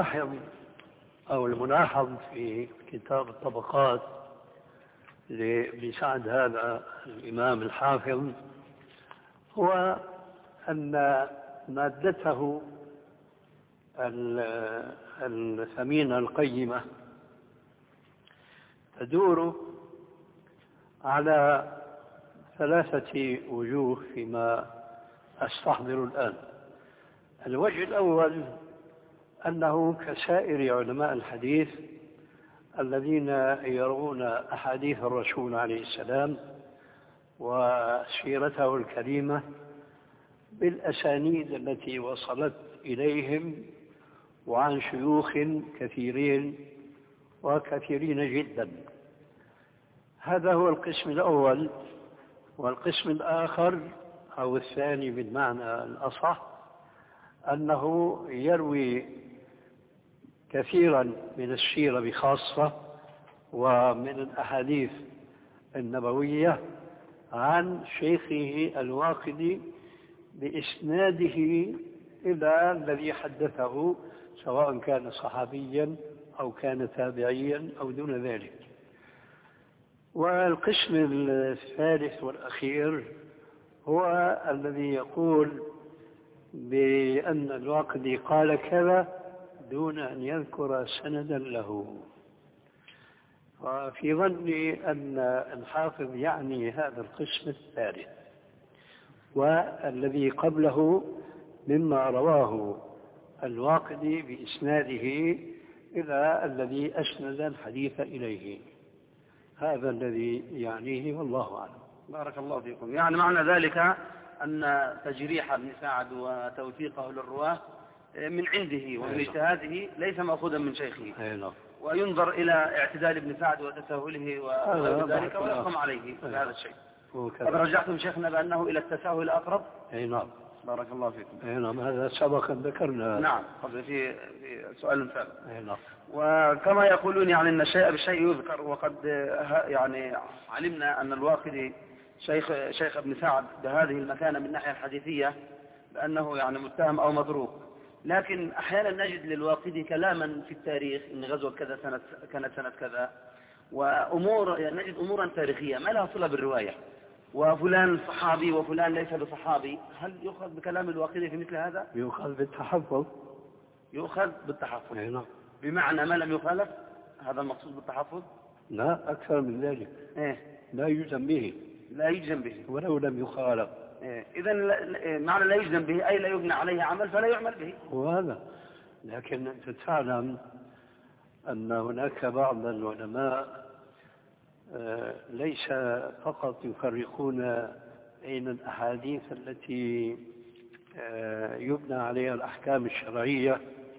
الملاحظ في كتاب الطبقات لابن سعد هذا الإمام الحافظ هو أن مادته الثمينة القيمة تدور على 3 وجوه فيما أستحضر الآن. الوجه الأول أنه كسائر علماء الحديث الذين يرون أحاديث الرسول عليه السلام وسيرته الكريمة بالأسانيد التي وصلت إليهم وعن شيوخ كثيرين جدا. هذا هو القسم الأول. والقسم الآخر أو الثاني بالمعنى الأصح أنه يروي كثيرا من السيرة بخاصة ومن الأحاديث النبوية عن شيخه الواقدي بإسناده إلى الذي حدثه، سواء كان صحابيا أو كان تابعيا أو دون ذلك. والقسم الثالث والأخير هو الذي يقول بأن الواقدي قال كذا دون أن يذكر سندا له. وفي ظني أن الحافظ يعني هذا القسم الثالث، والذي قبله مما رواه الواقدي بإسناده إلى الذي أسند الحديث إليه، هذا الذي يعنيه والله أعلم. بارك الله فيكم. يعني معنى ذلك أن تجريح ابن سعد وتوثيقه للرواه من عنده ومن اجتهاده ليس مأخوذا من شيخه، وينظر إلى اعتدال ابن سعد وتساهله وذلك ويحكم عليه بهذا الشيء. قد رجعتم شيخنا بأنه إلى التساهل أقرب. نعم. بارك الله فيكم. نعم، هذا سبقا ذكرنا. نعم، قبل في سؤال ثالث. نعم. وكما يقولون يعني أن الشيء بالشيء يذكر، وقد يعني علمنا أن الواقدي شيخ ابن سعد بهذه المكانة من الناحية الحديثية بأنه يعني متهم أو متروك، لكن أحيانا نجد للواقدي كلاما في التاريخ إن غزوة كذا كانت سنة كذا، وأمور يعني نجد أمورا تاريخية ما لها صلة بالرواية، وفلان صحابي وفلان ليس بصحابي. هل يؤخذ بكلام الواقدي في مثل هذا؟ يؤخذ بالتحفظ. يؤخذ بالتحفظ. نعم. بمعنى ما لم يخالف، هذا المقصود بالتحفظ؟ لا، أكثر من ذلك. لا يجزم به. لا يجزم به ولو لم يخالف. إذا معنى لا يجزم به أي لا يبنى عليه عمل فلا يعمل به. وهذا، لكن أنت تعلم أن هناك بعض العلماء ليس فقط يفرقون بين الأحاديث التي يبنى عليها الأحكام الشرعية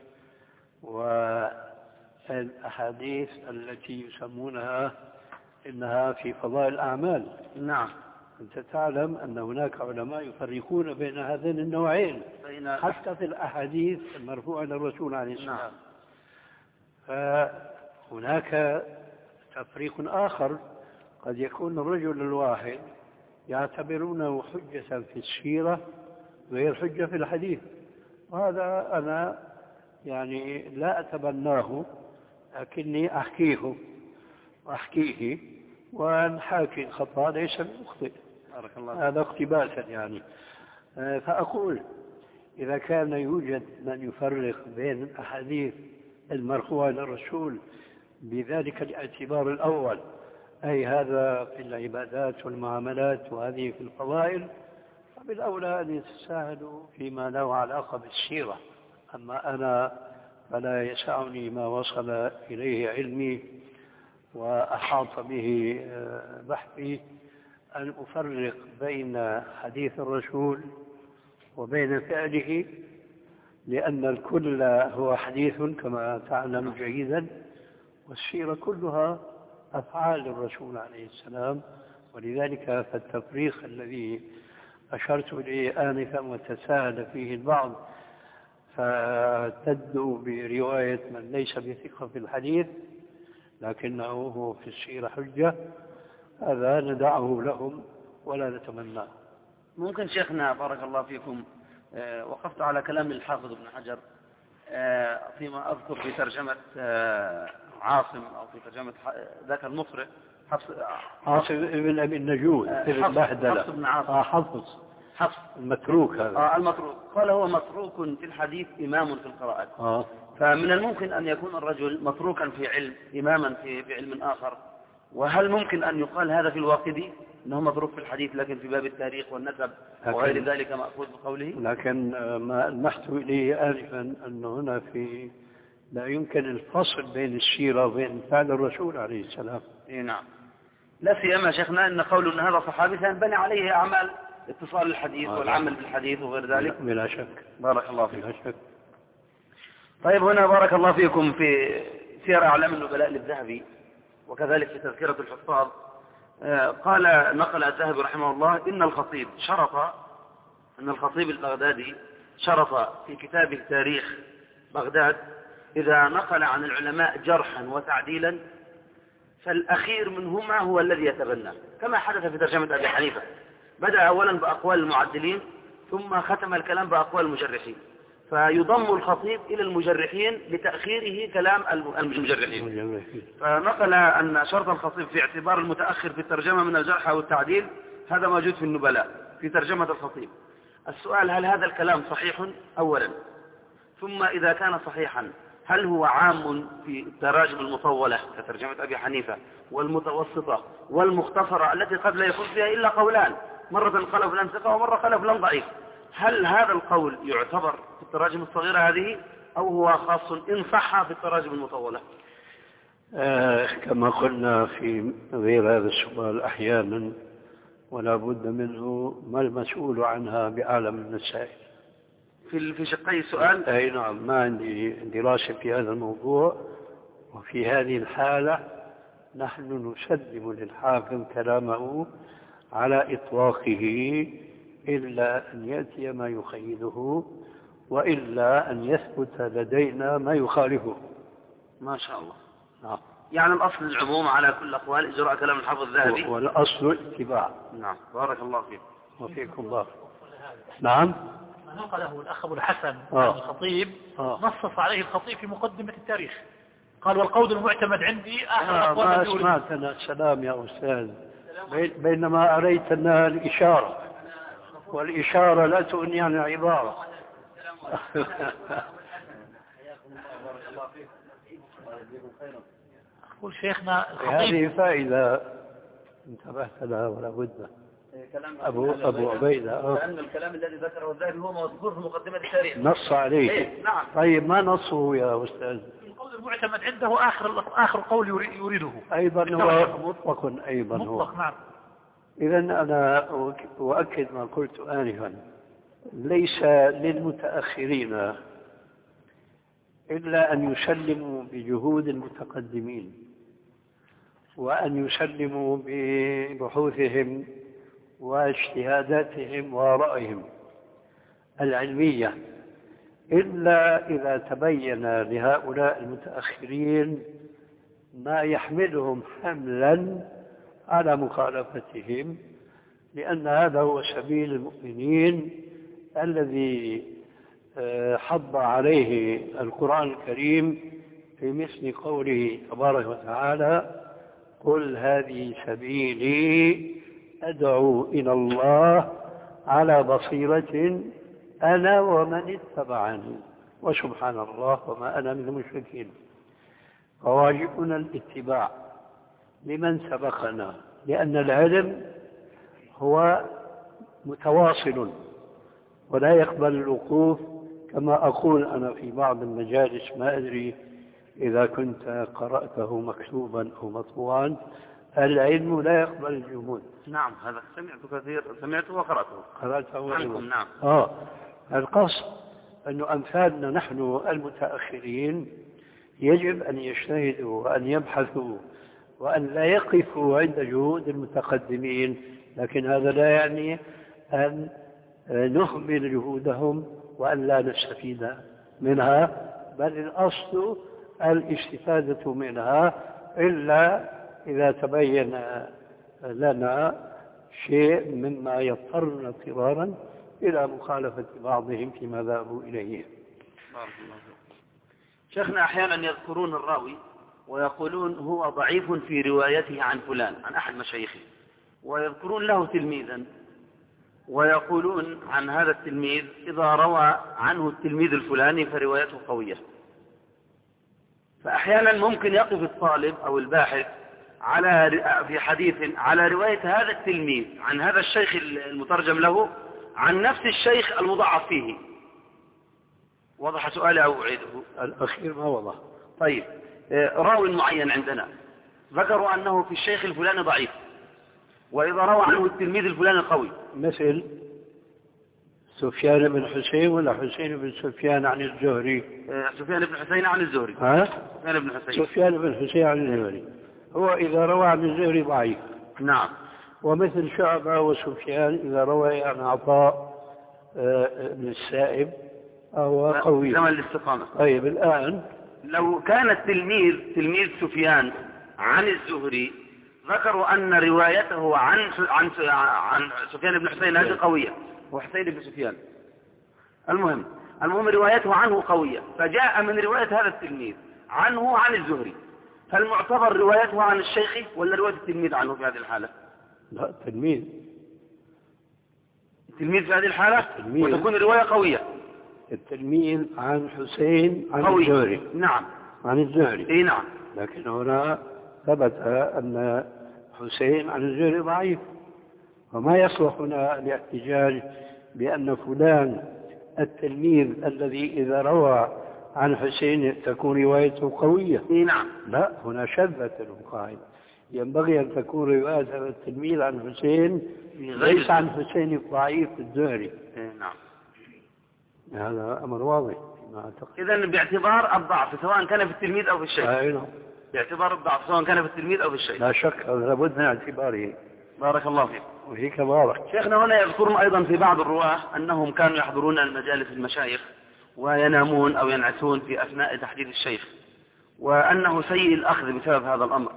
والأحاديث التي يسمونها إنها في فضائل الأعمال. نعم. أنت تعلم أن هناك علماء يفرقون بين هذين النوعين حتى في الأحاديث المرفوعة للرسول عليه السلام. نعم. فهناك تفريق آخر، قد يكون الرجل الواحد يعتبرونه حجة في السيرة غير حجة في الحديث، وهذا أنا يعني لا أتبناه، لكني أحكيه ونحاكي الخطأ ليس بمخطئ. هذا اقتباسا يعني. فأقول إذا كان يوجد من يفرق بين الأحاديث المرفوعة للرسول بذلك الاعتبار الأول، أي هذا في العبادات والمعاملات وهذه في الفضائل، فبالأولى أن يتساهلوا فيما له علاقة بالسيرة. أما أنا فلا يسعني ما وصل إليه علمي وأحاط به بحثي أن أفرق بين حديث الرسول وبين فعله، لأن الكل هو حديث كما تعلم جيدا، والسيرة كلها أفعال الرسول عليه السلام. ولذلك فالتفريق الذي أشرت إليه آنفا وتساهل فيه البعض فتدعو برواية من ليس بثقة في الحديث لكنه هو في السيرة حجة، هذا ندعه لهم ولا نتمناه. ممكن شيخنا بارك الله فيكم وقفت على كلام الحافظ ابن حجر فيما أذكر في ترجمة عاصم أو في ترجمة ذاك المقرئ عاصم ابن أبي النجود حفص بن عاصم حفص المتروك هذا المتروك، قال هو متروك في الحديث إمام في القراءات. فمن الممكن أن يكون الرجل متروكا في علم إماما في علم آخر، وهل ممكن أن يقال هذا في الواقدي أنه متروك في الحديث لكن في باب التاريخ والنسب وغير ذلك مأخوذ بقوله؟ لكن ما لمحت إليه آنفا أن هنا لا يمكن الفصل بين السيرة وبين فعل الرسول عليه السلام. نعم. لا سيما شيخنا أن قول أن هذا صحابي سينبني عليه أعمال اتصال الحديث والعمل بالحديث وغير ذلك. بلا شك. بارك الله فيكم. بلا شك. طيب هنا بارك الله فيكم في سير أعلام النبلاء للذهبي وكذلك في تذكرة الحفاظ قال نقل الذهبي رحمه الله إن الخطيب البغدادي شرط في كتابه تاريخ بغداد إذا نقل عن العلماء جرحا وتعديلا فالأخير منهما هو الذي يتبنى، كما حدث في ترجمة أبي حنيفة، بدأ أولا بأقوال المعدلين ثم ختم الكلام بأقوال المجرحين، فيضم الخطيب إلى المجرحين لتأخيره كلام المجرحين. فنقل أن شرط الخطيب في اعتبار المتأخر في الترجمة من الجرح أو التعديل هذا موجود في النبلاء في ترجمة الخطيب. السؤال: هل هذا الكلام صحيح أولا؟ ثم إذا كان صحيحا هل هو عام في التراجم المطولة كترجمة أبي حنيفة والمتوسطة والمختصرة التي قد لا يكون فيها إلا قولان، مرة قال فلان ثقة ومرة قال فلان ضعيف؟ هل هذا القول يعتبر في التراجم الصغيرة هذه أو هو خاص إن صح في التراجم المطولة؟ كما قلنا في غير هذا السؤال أحيانا ولا بد منه، ما المسؤول عنها بأعلم من السائل. في شقي السؤال؟ أي نعم، ما عندي دراسة في هذا الموضوع. وفي هذه الحالة نحن نسلم للحاكم كلامه على إطلاقه إلا أن يأتي ما يخيله، وإلا أن يثبت لدينا ما يخالفه. ما شاء الله. نعم. يعني الأصل العموم على كل الأقوال إجراء كلام الحافظ الذهبي، والأصل الاتباع. نعم، بارك الله فيك. وفيكم الله. نعم. ما نقله الأخ أبو الحسن عن الخطيب نصص عليه الخطيب في مقدمة التاريخ، قال: والقول المعتمد عندي آخر الأقوال. ما سمعتنا السلام يا أستاذ، بينما أريتنا الإشارة، والإشارة لا تغني عن العبارة. أقول شيخنا هذه فائدة انتبهت لها ولا بد. أبو عبيدة لأن الكلام الذي ذكره الذهبي هو مذكور في مقدمة التاريخ، نص عليه. نعم. طيب ما نصه يا أستاذ؟ القول المعتمد عنده آخر قول يريده أيضا هو مطلق، أيضا هو مطلق. نعم. إذا أنا أؤكد ما قلت آنفا، ليس للمتأخرين إلا أن يسلموا بجهود المتقدمين، وأن يسلموا ببحوثهم واجتهاداتهم ورأيهم العلمية، إلا إذا تبين لهؤلاء المتأخرين ما يحملهم حملا على مخالفتهم، لأن هذا هو سبيل المؤمنين الذي حض عليه القرآن الكريم في مثل قوله تبارك وتعالى: قل هذه سبيلي أدعو إلى الله على بصيرة أنا ومن اتبعني وسبحان الله وما أنا من المشركين. فواجبنا الاتباع لمن سبقنا، لأن العلم هو متواصل ولا يقبل الوقوف، كما أقول أنا في بعض المجالس، ما أدري إذا كنت قرأته مكتوبا أو مطبوعا: العلم لا يقبل الجمود. نعم، هذا سمعته كثير، سمعته وقرأته عنكم. نعم. القصد أن أمثالنا نحن المتأخرين يجب أن يجتهدوا وأن يبحثوا وأن لا يقفوا عند جهود المتقدمين، لكن هذا لا يعني أن نهمل جهودهم وأن لا نستفيد منها، بل الأصل الاستفادة منها، إلا إذا تبين لنا شيء مما يضطرنا اضطرارا إلى مخالفة بعضهم فيما ذهبوا إليه. بارك الله فيك. شيخنا أحيانا يذكرون الراوي ويقولون هو ضعيف في روايته عن فلان، عن أحد مشايخه، ويذكرون له تلميذا ويقولون عن هذا التلميذ إذا روى عنه التلميذ الفلاني فروايته قوية. فأحيانا ممكن يقف الطالب أو الباحث في حديث على رواية هذا التلميذ عن هذا الشيخ المترجم له عن نفس الشيخ المضاعف فيه. وضح سؤالي أو أعيده؟ الأخير ما وضح. طيب، راوي معين عندنا ذكروا أنه في الشيخ الفلاني ضعيف، وإذا روى عنه التلميذ الفلاني قوي، مثل سفيان بن حسين ولا حسين بن سفيان عن الزهري؟ سفيان بن حسين عن الزهري. سفيان بن حسين عن الزهري، هو إذا روى عن الزهري ضعيف. نعم. ومثل شعبة وسفيان إذا روى عن عطاء بن السائب أو قوي. زمن الاستقامة. طيب، الآن لو كان التلميذ تلميذ سفيان عن الزهري ذكروا أن روايته عن سفيان بن حسين هذه قوية، وحسين بن سفيان، المهم روايته عنه قوية، فجاء من رواية هذا التلميذ عنه عن الزهري، هل معتبر روايته عن الشيخ ولا رواية التلميذ عنه في هذه الحالة؟ لا، التلميذ. تلميذ في هذه الحالة وتكون الرواية قوية. التلميذ عن حسين عن قوي. الزهري. نعم. عن الزهري. اي نعم. لكن هنا ثبت أن حسين عن الزهري ضعيف، وما يصلح هنا الاحتجاج بأن فلان التلميذ الذي إذا روى عن حسين تكون روايته قوية. اي نعم. لا، هنا شذت القاعدة. ينبغي أن تكون رواية هذا التلميذ عن حسين ليس عن حسين الضعيف الزهري. نعم. هذا أمر واضح. إذن باعتبار الضعف سواء كان في التلميذ أو في الشيخ. نعم. باعتبار الضعف سواء كان في التلميذ أو في الشيخ. لا شك، لابد من اعتباره. بارك الله فيك. وهيك واضح. شيخنا هنا يذكرون أيضا في بعض الرواة أنهم كانوا يحضرون المجالس المشايخ وينامون أو ينعسون في أثناء تحديث الشيخ، وأنه سيء الأخذ بسبب هذا الأمر،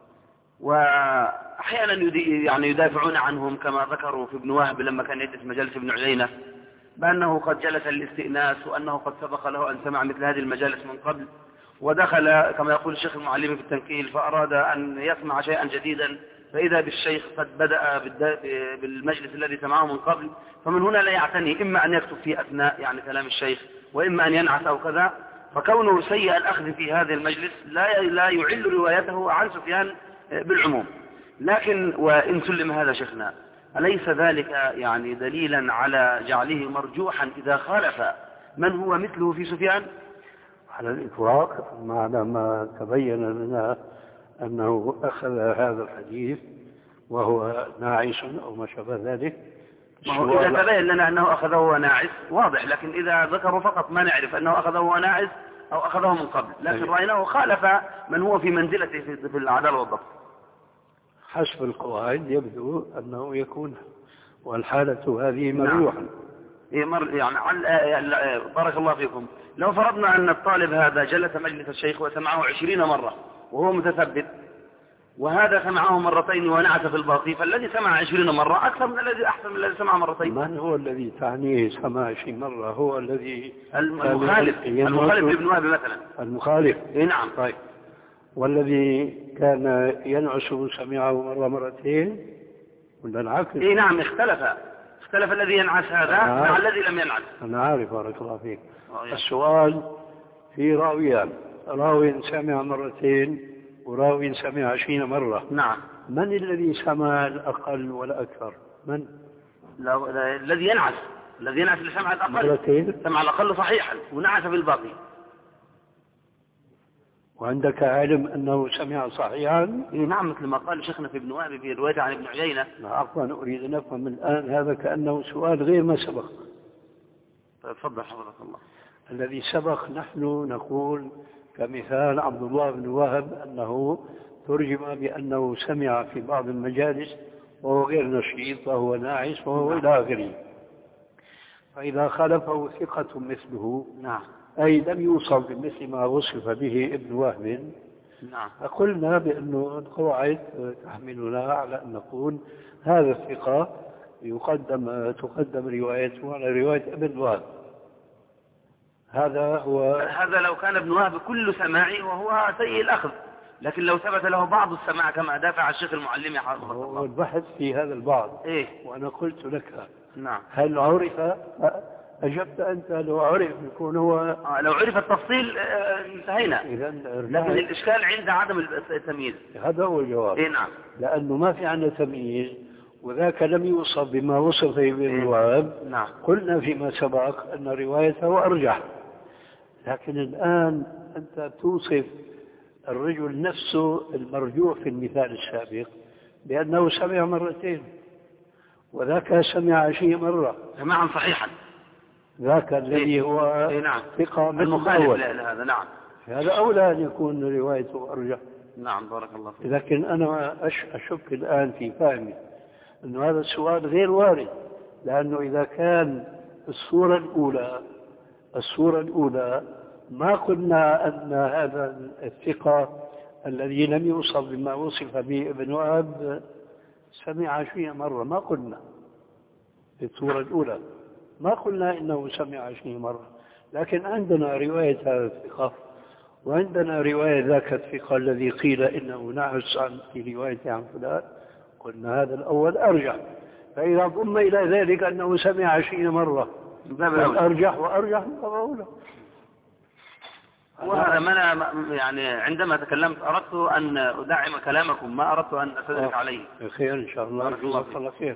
وأحيانا يعني يدافعون عنهم كما ذكروا في ابن وهب لما كان يجلس مجالس ابن عيينة بأنه قد جلس للاستئناس وأنه قد سبق له أن سمع مثل هذه المجالس من قبل، ودخل كما يقول الشيخ المعلمي في التنكيل فأراد أن يسمع شيئا جديدا، فإذا بالشيخ قد بدأ بالمجلس الذي سمعه من قبل، فمن هنا لا يعتني إما أن يكتب في أثناء يعني كلام الشيخ وإما أن ينعس أو كذا، فكونه سيء الأخذ في هذا المجلس لا يعل روايته عن سفيان بالعموم. لكن وإن سلم هذا شيخنا، أليس ذلك يعني دليلا على جعله مرجوحا إذا خالف من هو مثله في سفيان؟ على الإطلاق، ما تبين لنا أنه أخذ هذا الحديث وهو ناعس أو ما شابه ذلك. إذا تبين لنا أنه أخذه وهو ناعس واضح، لكن إذا ذكروا فقط ما نعرف أنه أخذه وهو ناعس أو أخذه من قبل، لكن رأيناه خالف من هو في منزلته في العدالة والضبط. حسب القواعد يبدو أنه يكون، والحالة هذه مرجوحة. يعني بارك الله فيكم، لو فرضنا أن الطالب هذا جلس مجلس الشيخ وسمعه 20 مرة وهو متثبت، وهذا سمعه مرتين ونعس في الباقي، فالذي سمع 20 مرة أكثر من الذي أحسن من الذي سمع مرتين. من هو الذي تعنيه سمع 20 مرة؟ هو الذي المخالف لابن وهب مثلا. المخالف. نعم. طيب، والذي كان ينعس سمعه مرة مرتين ولا العكس؟ نعم، اختلف الذي ينعس هذا مع الذي لم ينعس. أنا عارف، بارك الله فيك. السؤال في راويان، راوي سمع مرتين وراوي سمع 20 مرة. نعم. من الذي سمع الأقل والأكثر؟ من؟ الذي ينعس اللي سمع الأقل مرتين، سمع الأقل صحيحا ونعس في الباقي. وعندك علم أنه سمع صحيحا؟ نعم، مثل ما قال شيخنا في ابن وهب في رواية عن ابن عيينة. عفوا، أريد أن أفهم الآن، هذا كأنه سؤال غير ما سبق. تفضل حفظك الله. الذي سبق نحن نقول كمثال عبد الله بن وهب أنه ترجم بأنه سمع في بعض المجالس وهو غير نشيط وهو ناعس وهو إلى آخره، فإذا خالفه ثقة مثله، نعم، أي لم يوصف بمثل ما وصف به ابن وهب، نعم، فقلنا بأنه القواعد تحملنا على أن نقول هذا الثقة تقدم روايته على رواية ابن وهب. هذا لو كان ابن وهب كل سماعي وهو سيء الأخذ، لكن لو ثبت له بعض السماع كما دافع الشيخ المعلمي حافظه الله. البحث في هذا البعض. وأنا قلت لك نعم، هل عرف؟ أجبت أنت لو عرف يكون هو لو عرف التفصيل انتهينا، لكن الإشكال عند عدم التمييز. هذا هو الجواب. نعم، لأنه ما في عندنا تمييز، وذاك لم يوصف بما وصف ابن وهب. نعم. قلنا فيما سبق أن روايته أرجح، لكن الآن أنت توصف الرجل نفسه المرجوح في المثال السابق بأنه سمع مرتين، وذاك سمع 20 مرة سماعا صحيحا، ذاك الذي هو نعم ثقة المخالف لهذا. نعم، هذا أولى أن يكون روايته أرجح. نعم، بارك الله فيك. لكن أنا أشك الآن في فهمي أن هذا السؤال غير وارد، لأنه إذا كان الصورة الأولى ما قلنا أن هذا الثقة الذي لم يوصف بما وصف به ابن وهب سمع 20 مرة، ما قلنا في الصورة الأولى، ما قلنا إنه سمع 20 مرة، لكن عندنا رواية هذا الثقة وعندنا رواية ذاك الثقة الذي قيل إنه نعس في رواية عن فلان، قلنا هذا الأول أرجع. فإذا ضم إلى ذلك أنه سمع 20 مرة أرجح وأرجح أولى. وهذا ما أنا يعني عندما تكلمت أردت أن أدعم كلامكم، ما أردت أن أستدرك عليه. خير إن شاء الله. بارك الله فيك.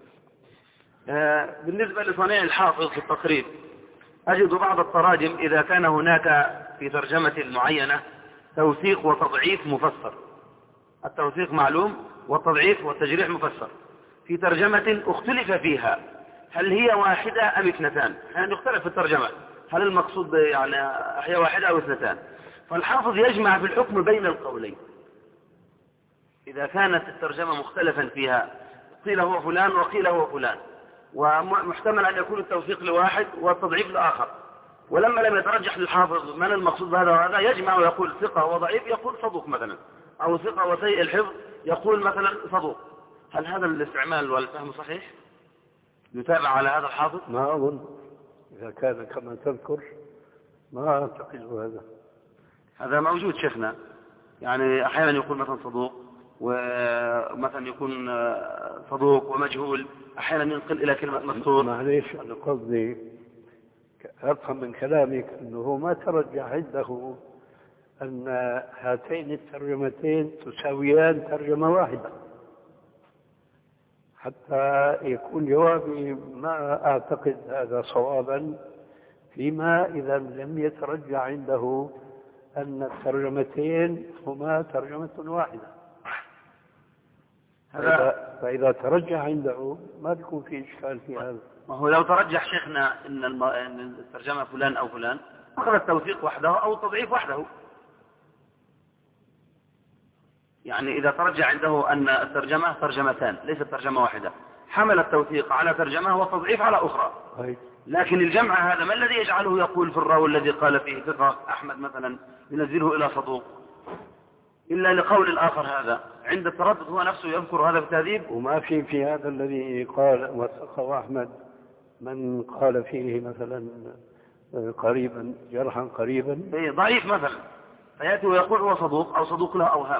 بالنسبة لصنيع الحافظ في التقريب، أجد بعض التراجم إذا كان هناك في ترجمة معينة توثيق وتضعيف مفسر، التوثيق معلوم والتضعيف والتجريح مفسر، في ترجمة اختلف فيها هل هي واحدة أم اثنتان، يعني يختلف في الترجمة هل المقصود يعني هي واحدة أو اثنتان، فالحافظ يجمع في الحكم بين القولين. إذا كانت الترجمة مختلفا فيها قيل هو فلان وقيل هو فلان، ومحتمل أن يكون التوثيق لواحد والتضعيف لآخر، ولما لم يترجح للحافظ من المقصود بهذا وهذا يجمع ويقول ثقة وضعيف يقول صدوق مثلا، أو ثقة وسيء الحفظ يقول مثلا صدوق. هل هذا الاستعمال والفهم صحيح؟ يتابع على هذا الحافظ؟ ما أظن، إذا كان كما تذكر ما أعتقد هذا. هذا موجود شيخنا، يعني أحيانا يكون مثلا صدوق ومثلا يكون صدوق ومجهول، أحيانا ينقل إلى كلمة مستور. معليش أنا قصدي أفهم من كلامك أنه ما ترجح عنده أن هاتين الترجمتين تساويان ترجمة واحدة، حتى يكون جوابي ما أعتقد هذا صوابا، فيما إذا لم يترجح عنده أن الترجمتين هما ترجمة واحدة. فإذا ترجح عنده ما تكون في إشكال في هذا. ما هو لو ترجح شيخنا إن الترجمة فلان أو فلان أخذ التوثيق وحده أو التضعيف وحده، يعني إذا ترجح عنده أن الترجمة ترجمتان ليست ترجمة واحدة، حمل التوثيق على ترجمة والتضعيف على أخرى. لكن الجمع هذا ما الذي يجعله يقول في الراوي الذي قال فيه ثقة أحمد مثلا ينزله إلى صدوق إلا لقول الآخر هذا؟ عند التردد هو نفسه يذكر هذا بالتهذيب. وما في هذا الذي قال وثقه أحمد من قال فيه مثلا قريبا جرحا قريبا ضعيف مثلا، فيأتي ويقول هو صدوق أو صدوق له أوهام.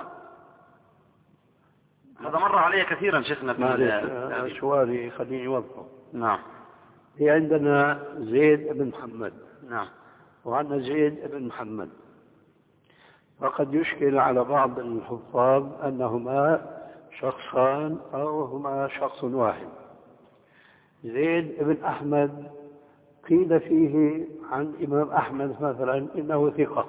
هذا مر علي كثيرا شيخنا في سؤالي خليني يوضحه. نعم. في عندنا زيد بن محمد. نعم. وعندنا زيد بن محمد، فقد يشكل على بعض الحفاظ أنهما شخصان أو هما شخص واحد. زيد بن أحمد قيل فيه عن إمام أحمد مثلا إنه ثقة،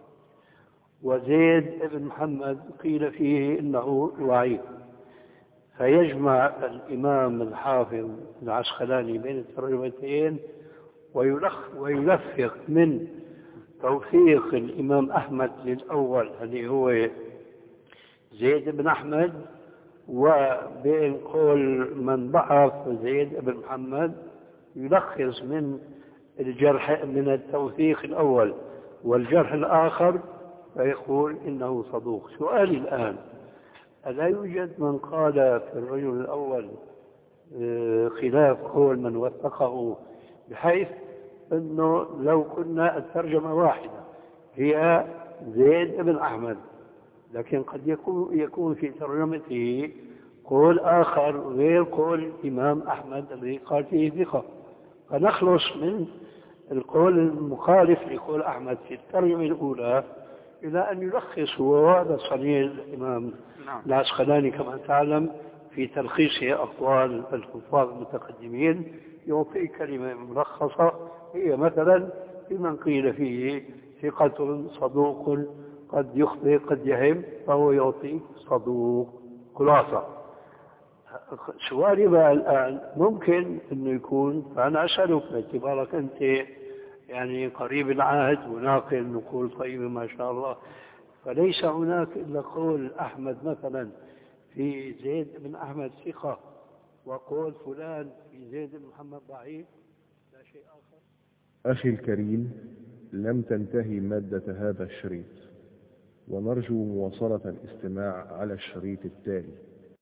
وزيد بن محمد قيل فيه إنه ضعيف، فيجمع الإمام الحافظ العسقلاني بين الترجمتين ويلفق من توثيق الإمام أحمد للأول الذي هو زيد بن أحمد، وبين قول من ضعف زيد بن محمد يلخص من الجرح من التوثيق الأول والجرح الآخر فيقول إنه صدوق. سؤالي الآن، ألا يوجد من قال في الرجل الأول خلاف قول من وثقه، بحيث أنه لو كنا الترجمة واحدة هي زيد بن أحمد، لكن قد يكون في ترجمته قول آخر غير قول الإمام أحمد الذي قال فيه ثقة، فنخلص من القول المخالف لقول أحمد في الترجمة الأولى إلى أن يلخص، وهذا صنيع الإمام العسقلاني كما تعلم في تلخيصه أقوال الحفاظ المتقدمين، يعطي كلمة ملخصة هي مثلا لمن قيل فيه ثقة صدوق قد يخطئ قد يهم فهو يعطي صدوق خلاصة. سؤالي بقى الآن، ممكن أنه يكون، فأنا أسألك باعتبارك أنت يعني قريب العهد وناقل نقول طيبة ما شاء الله، فليس هناك إلا قول أحمد مثلا في زيد بن أحمد ثقة وقول فلان في زيد بن محمد ضعيف، لا شيء آخر؟ أخي الكريم، لم تنتهي مادة هذا الشريط، ونرجو مواصلة الاستماع على الشريط التالي.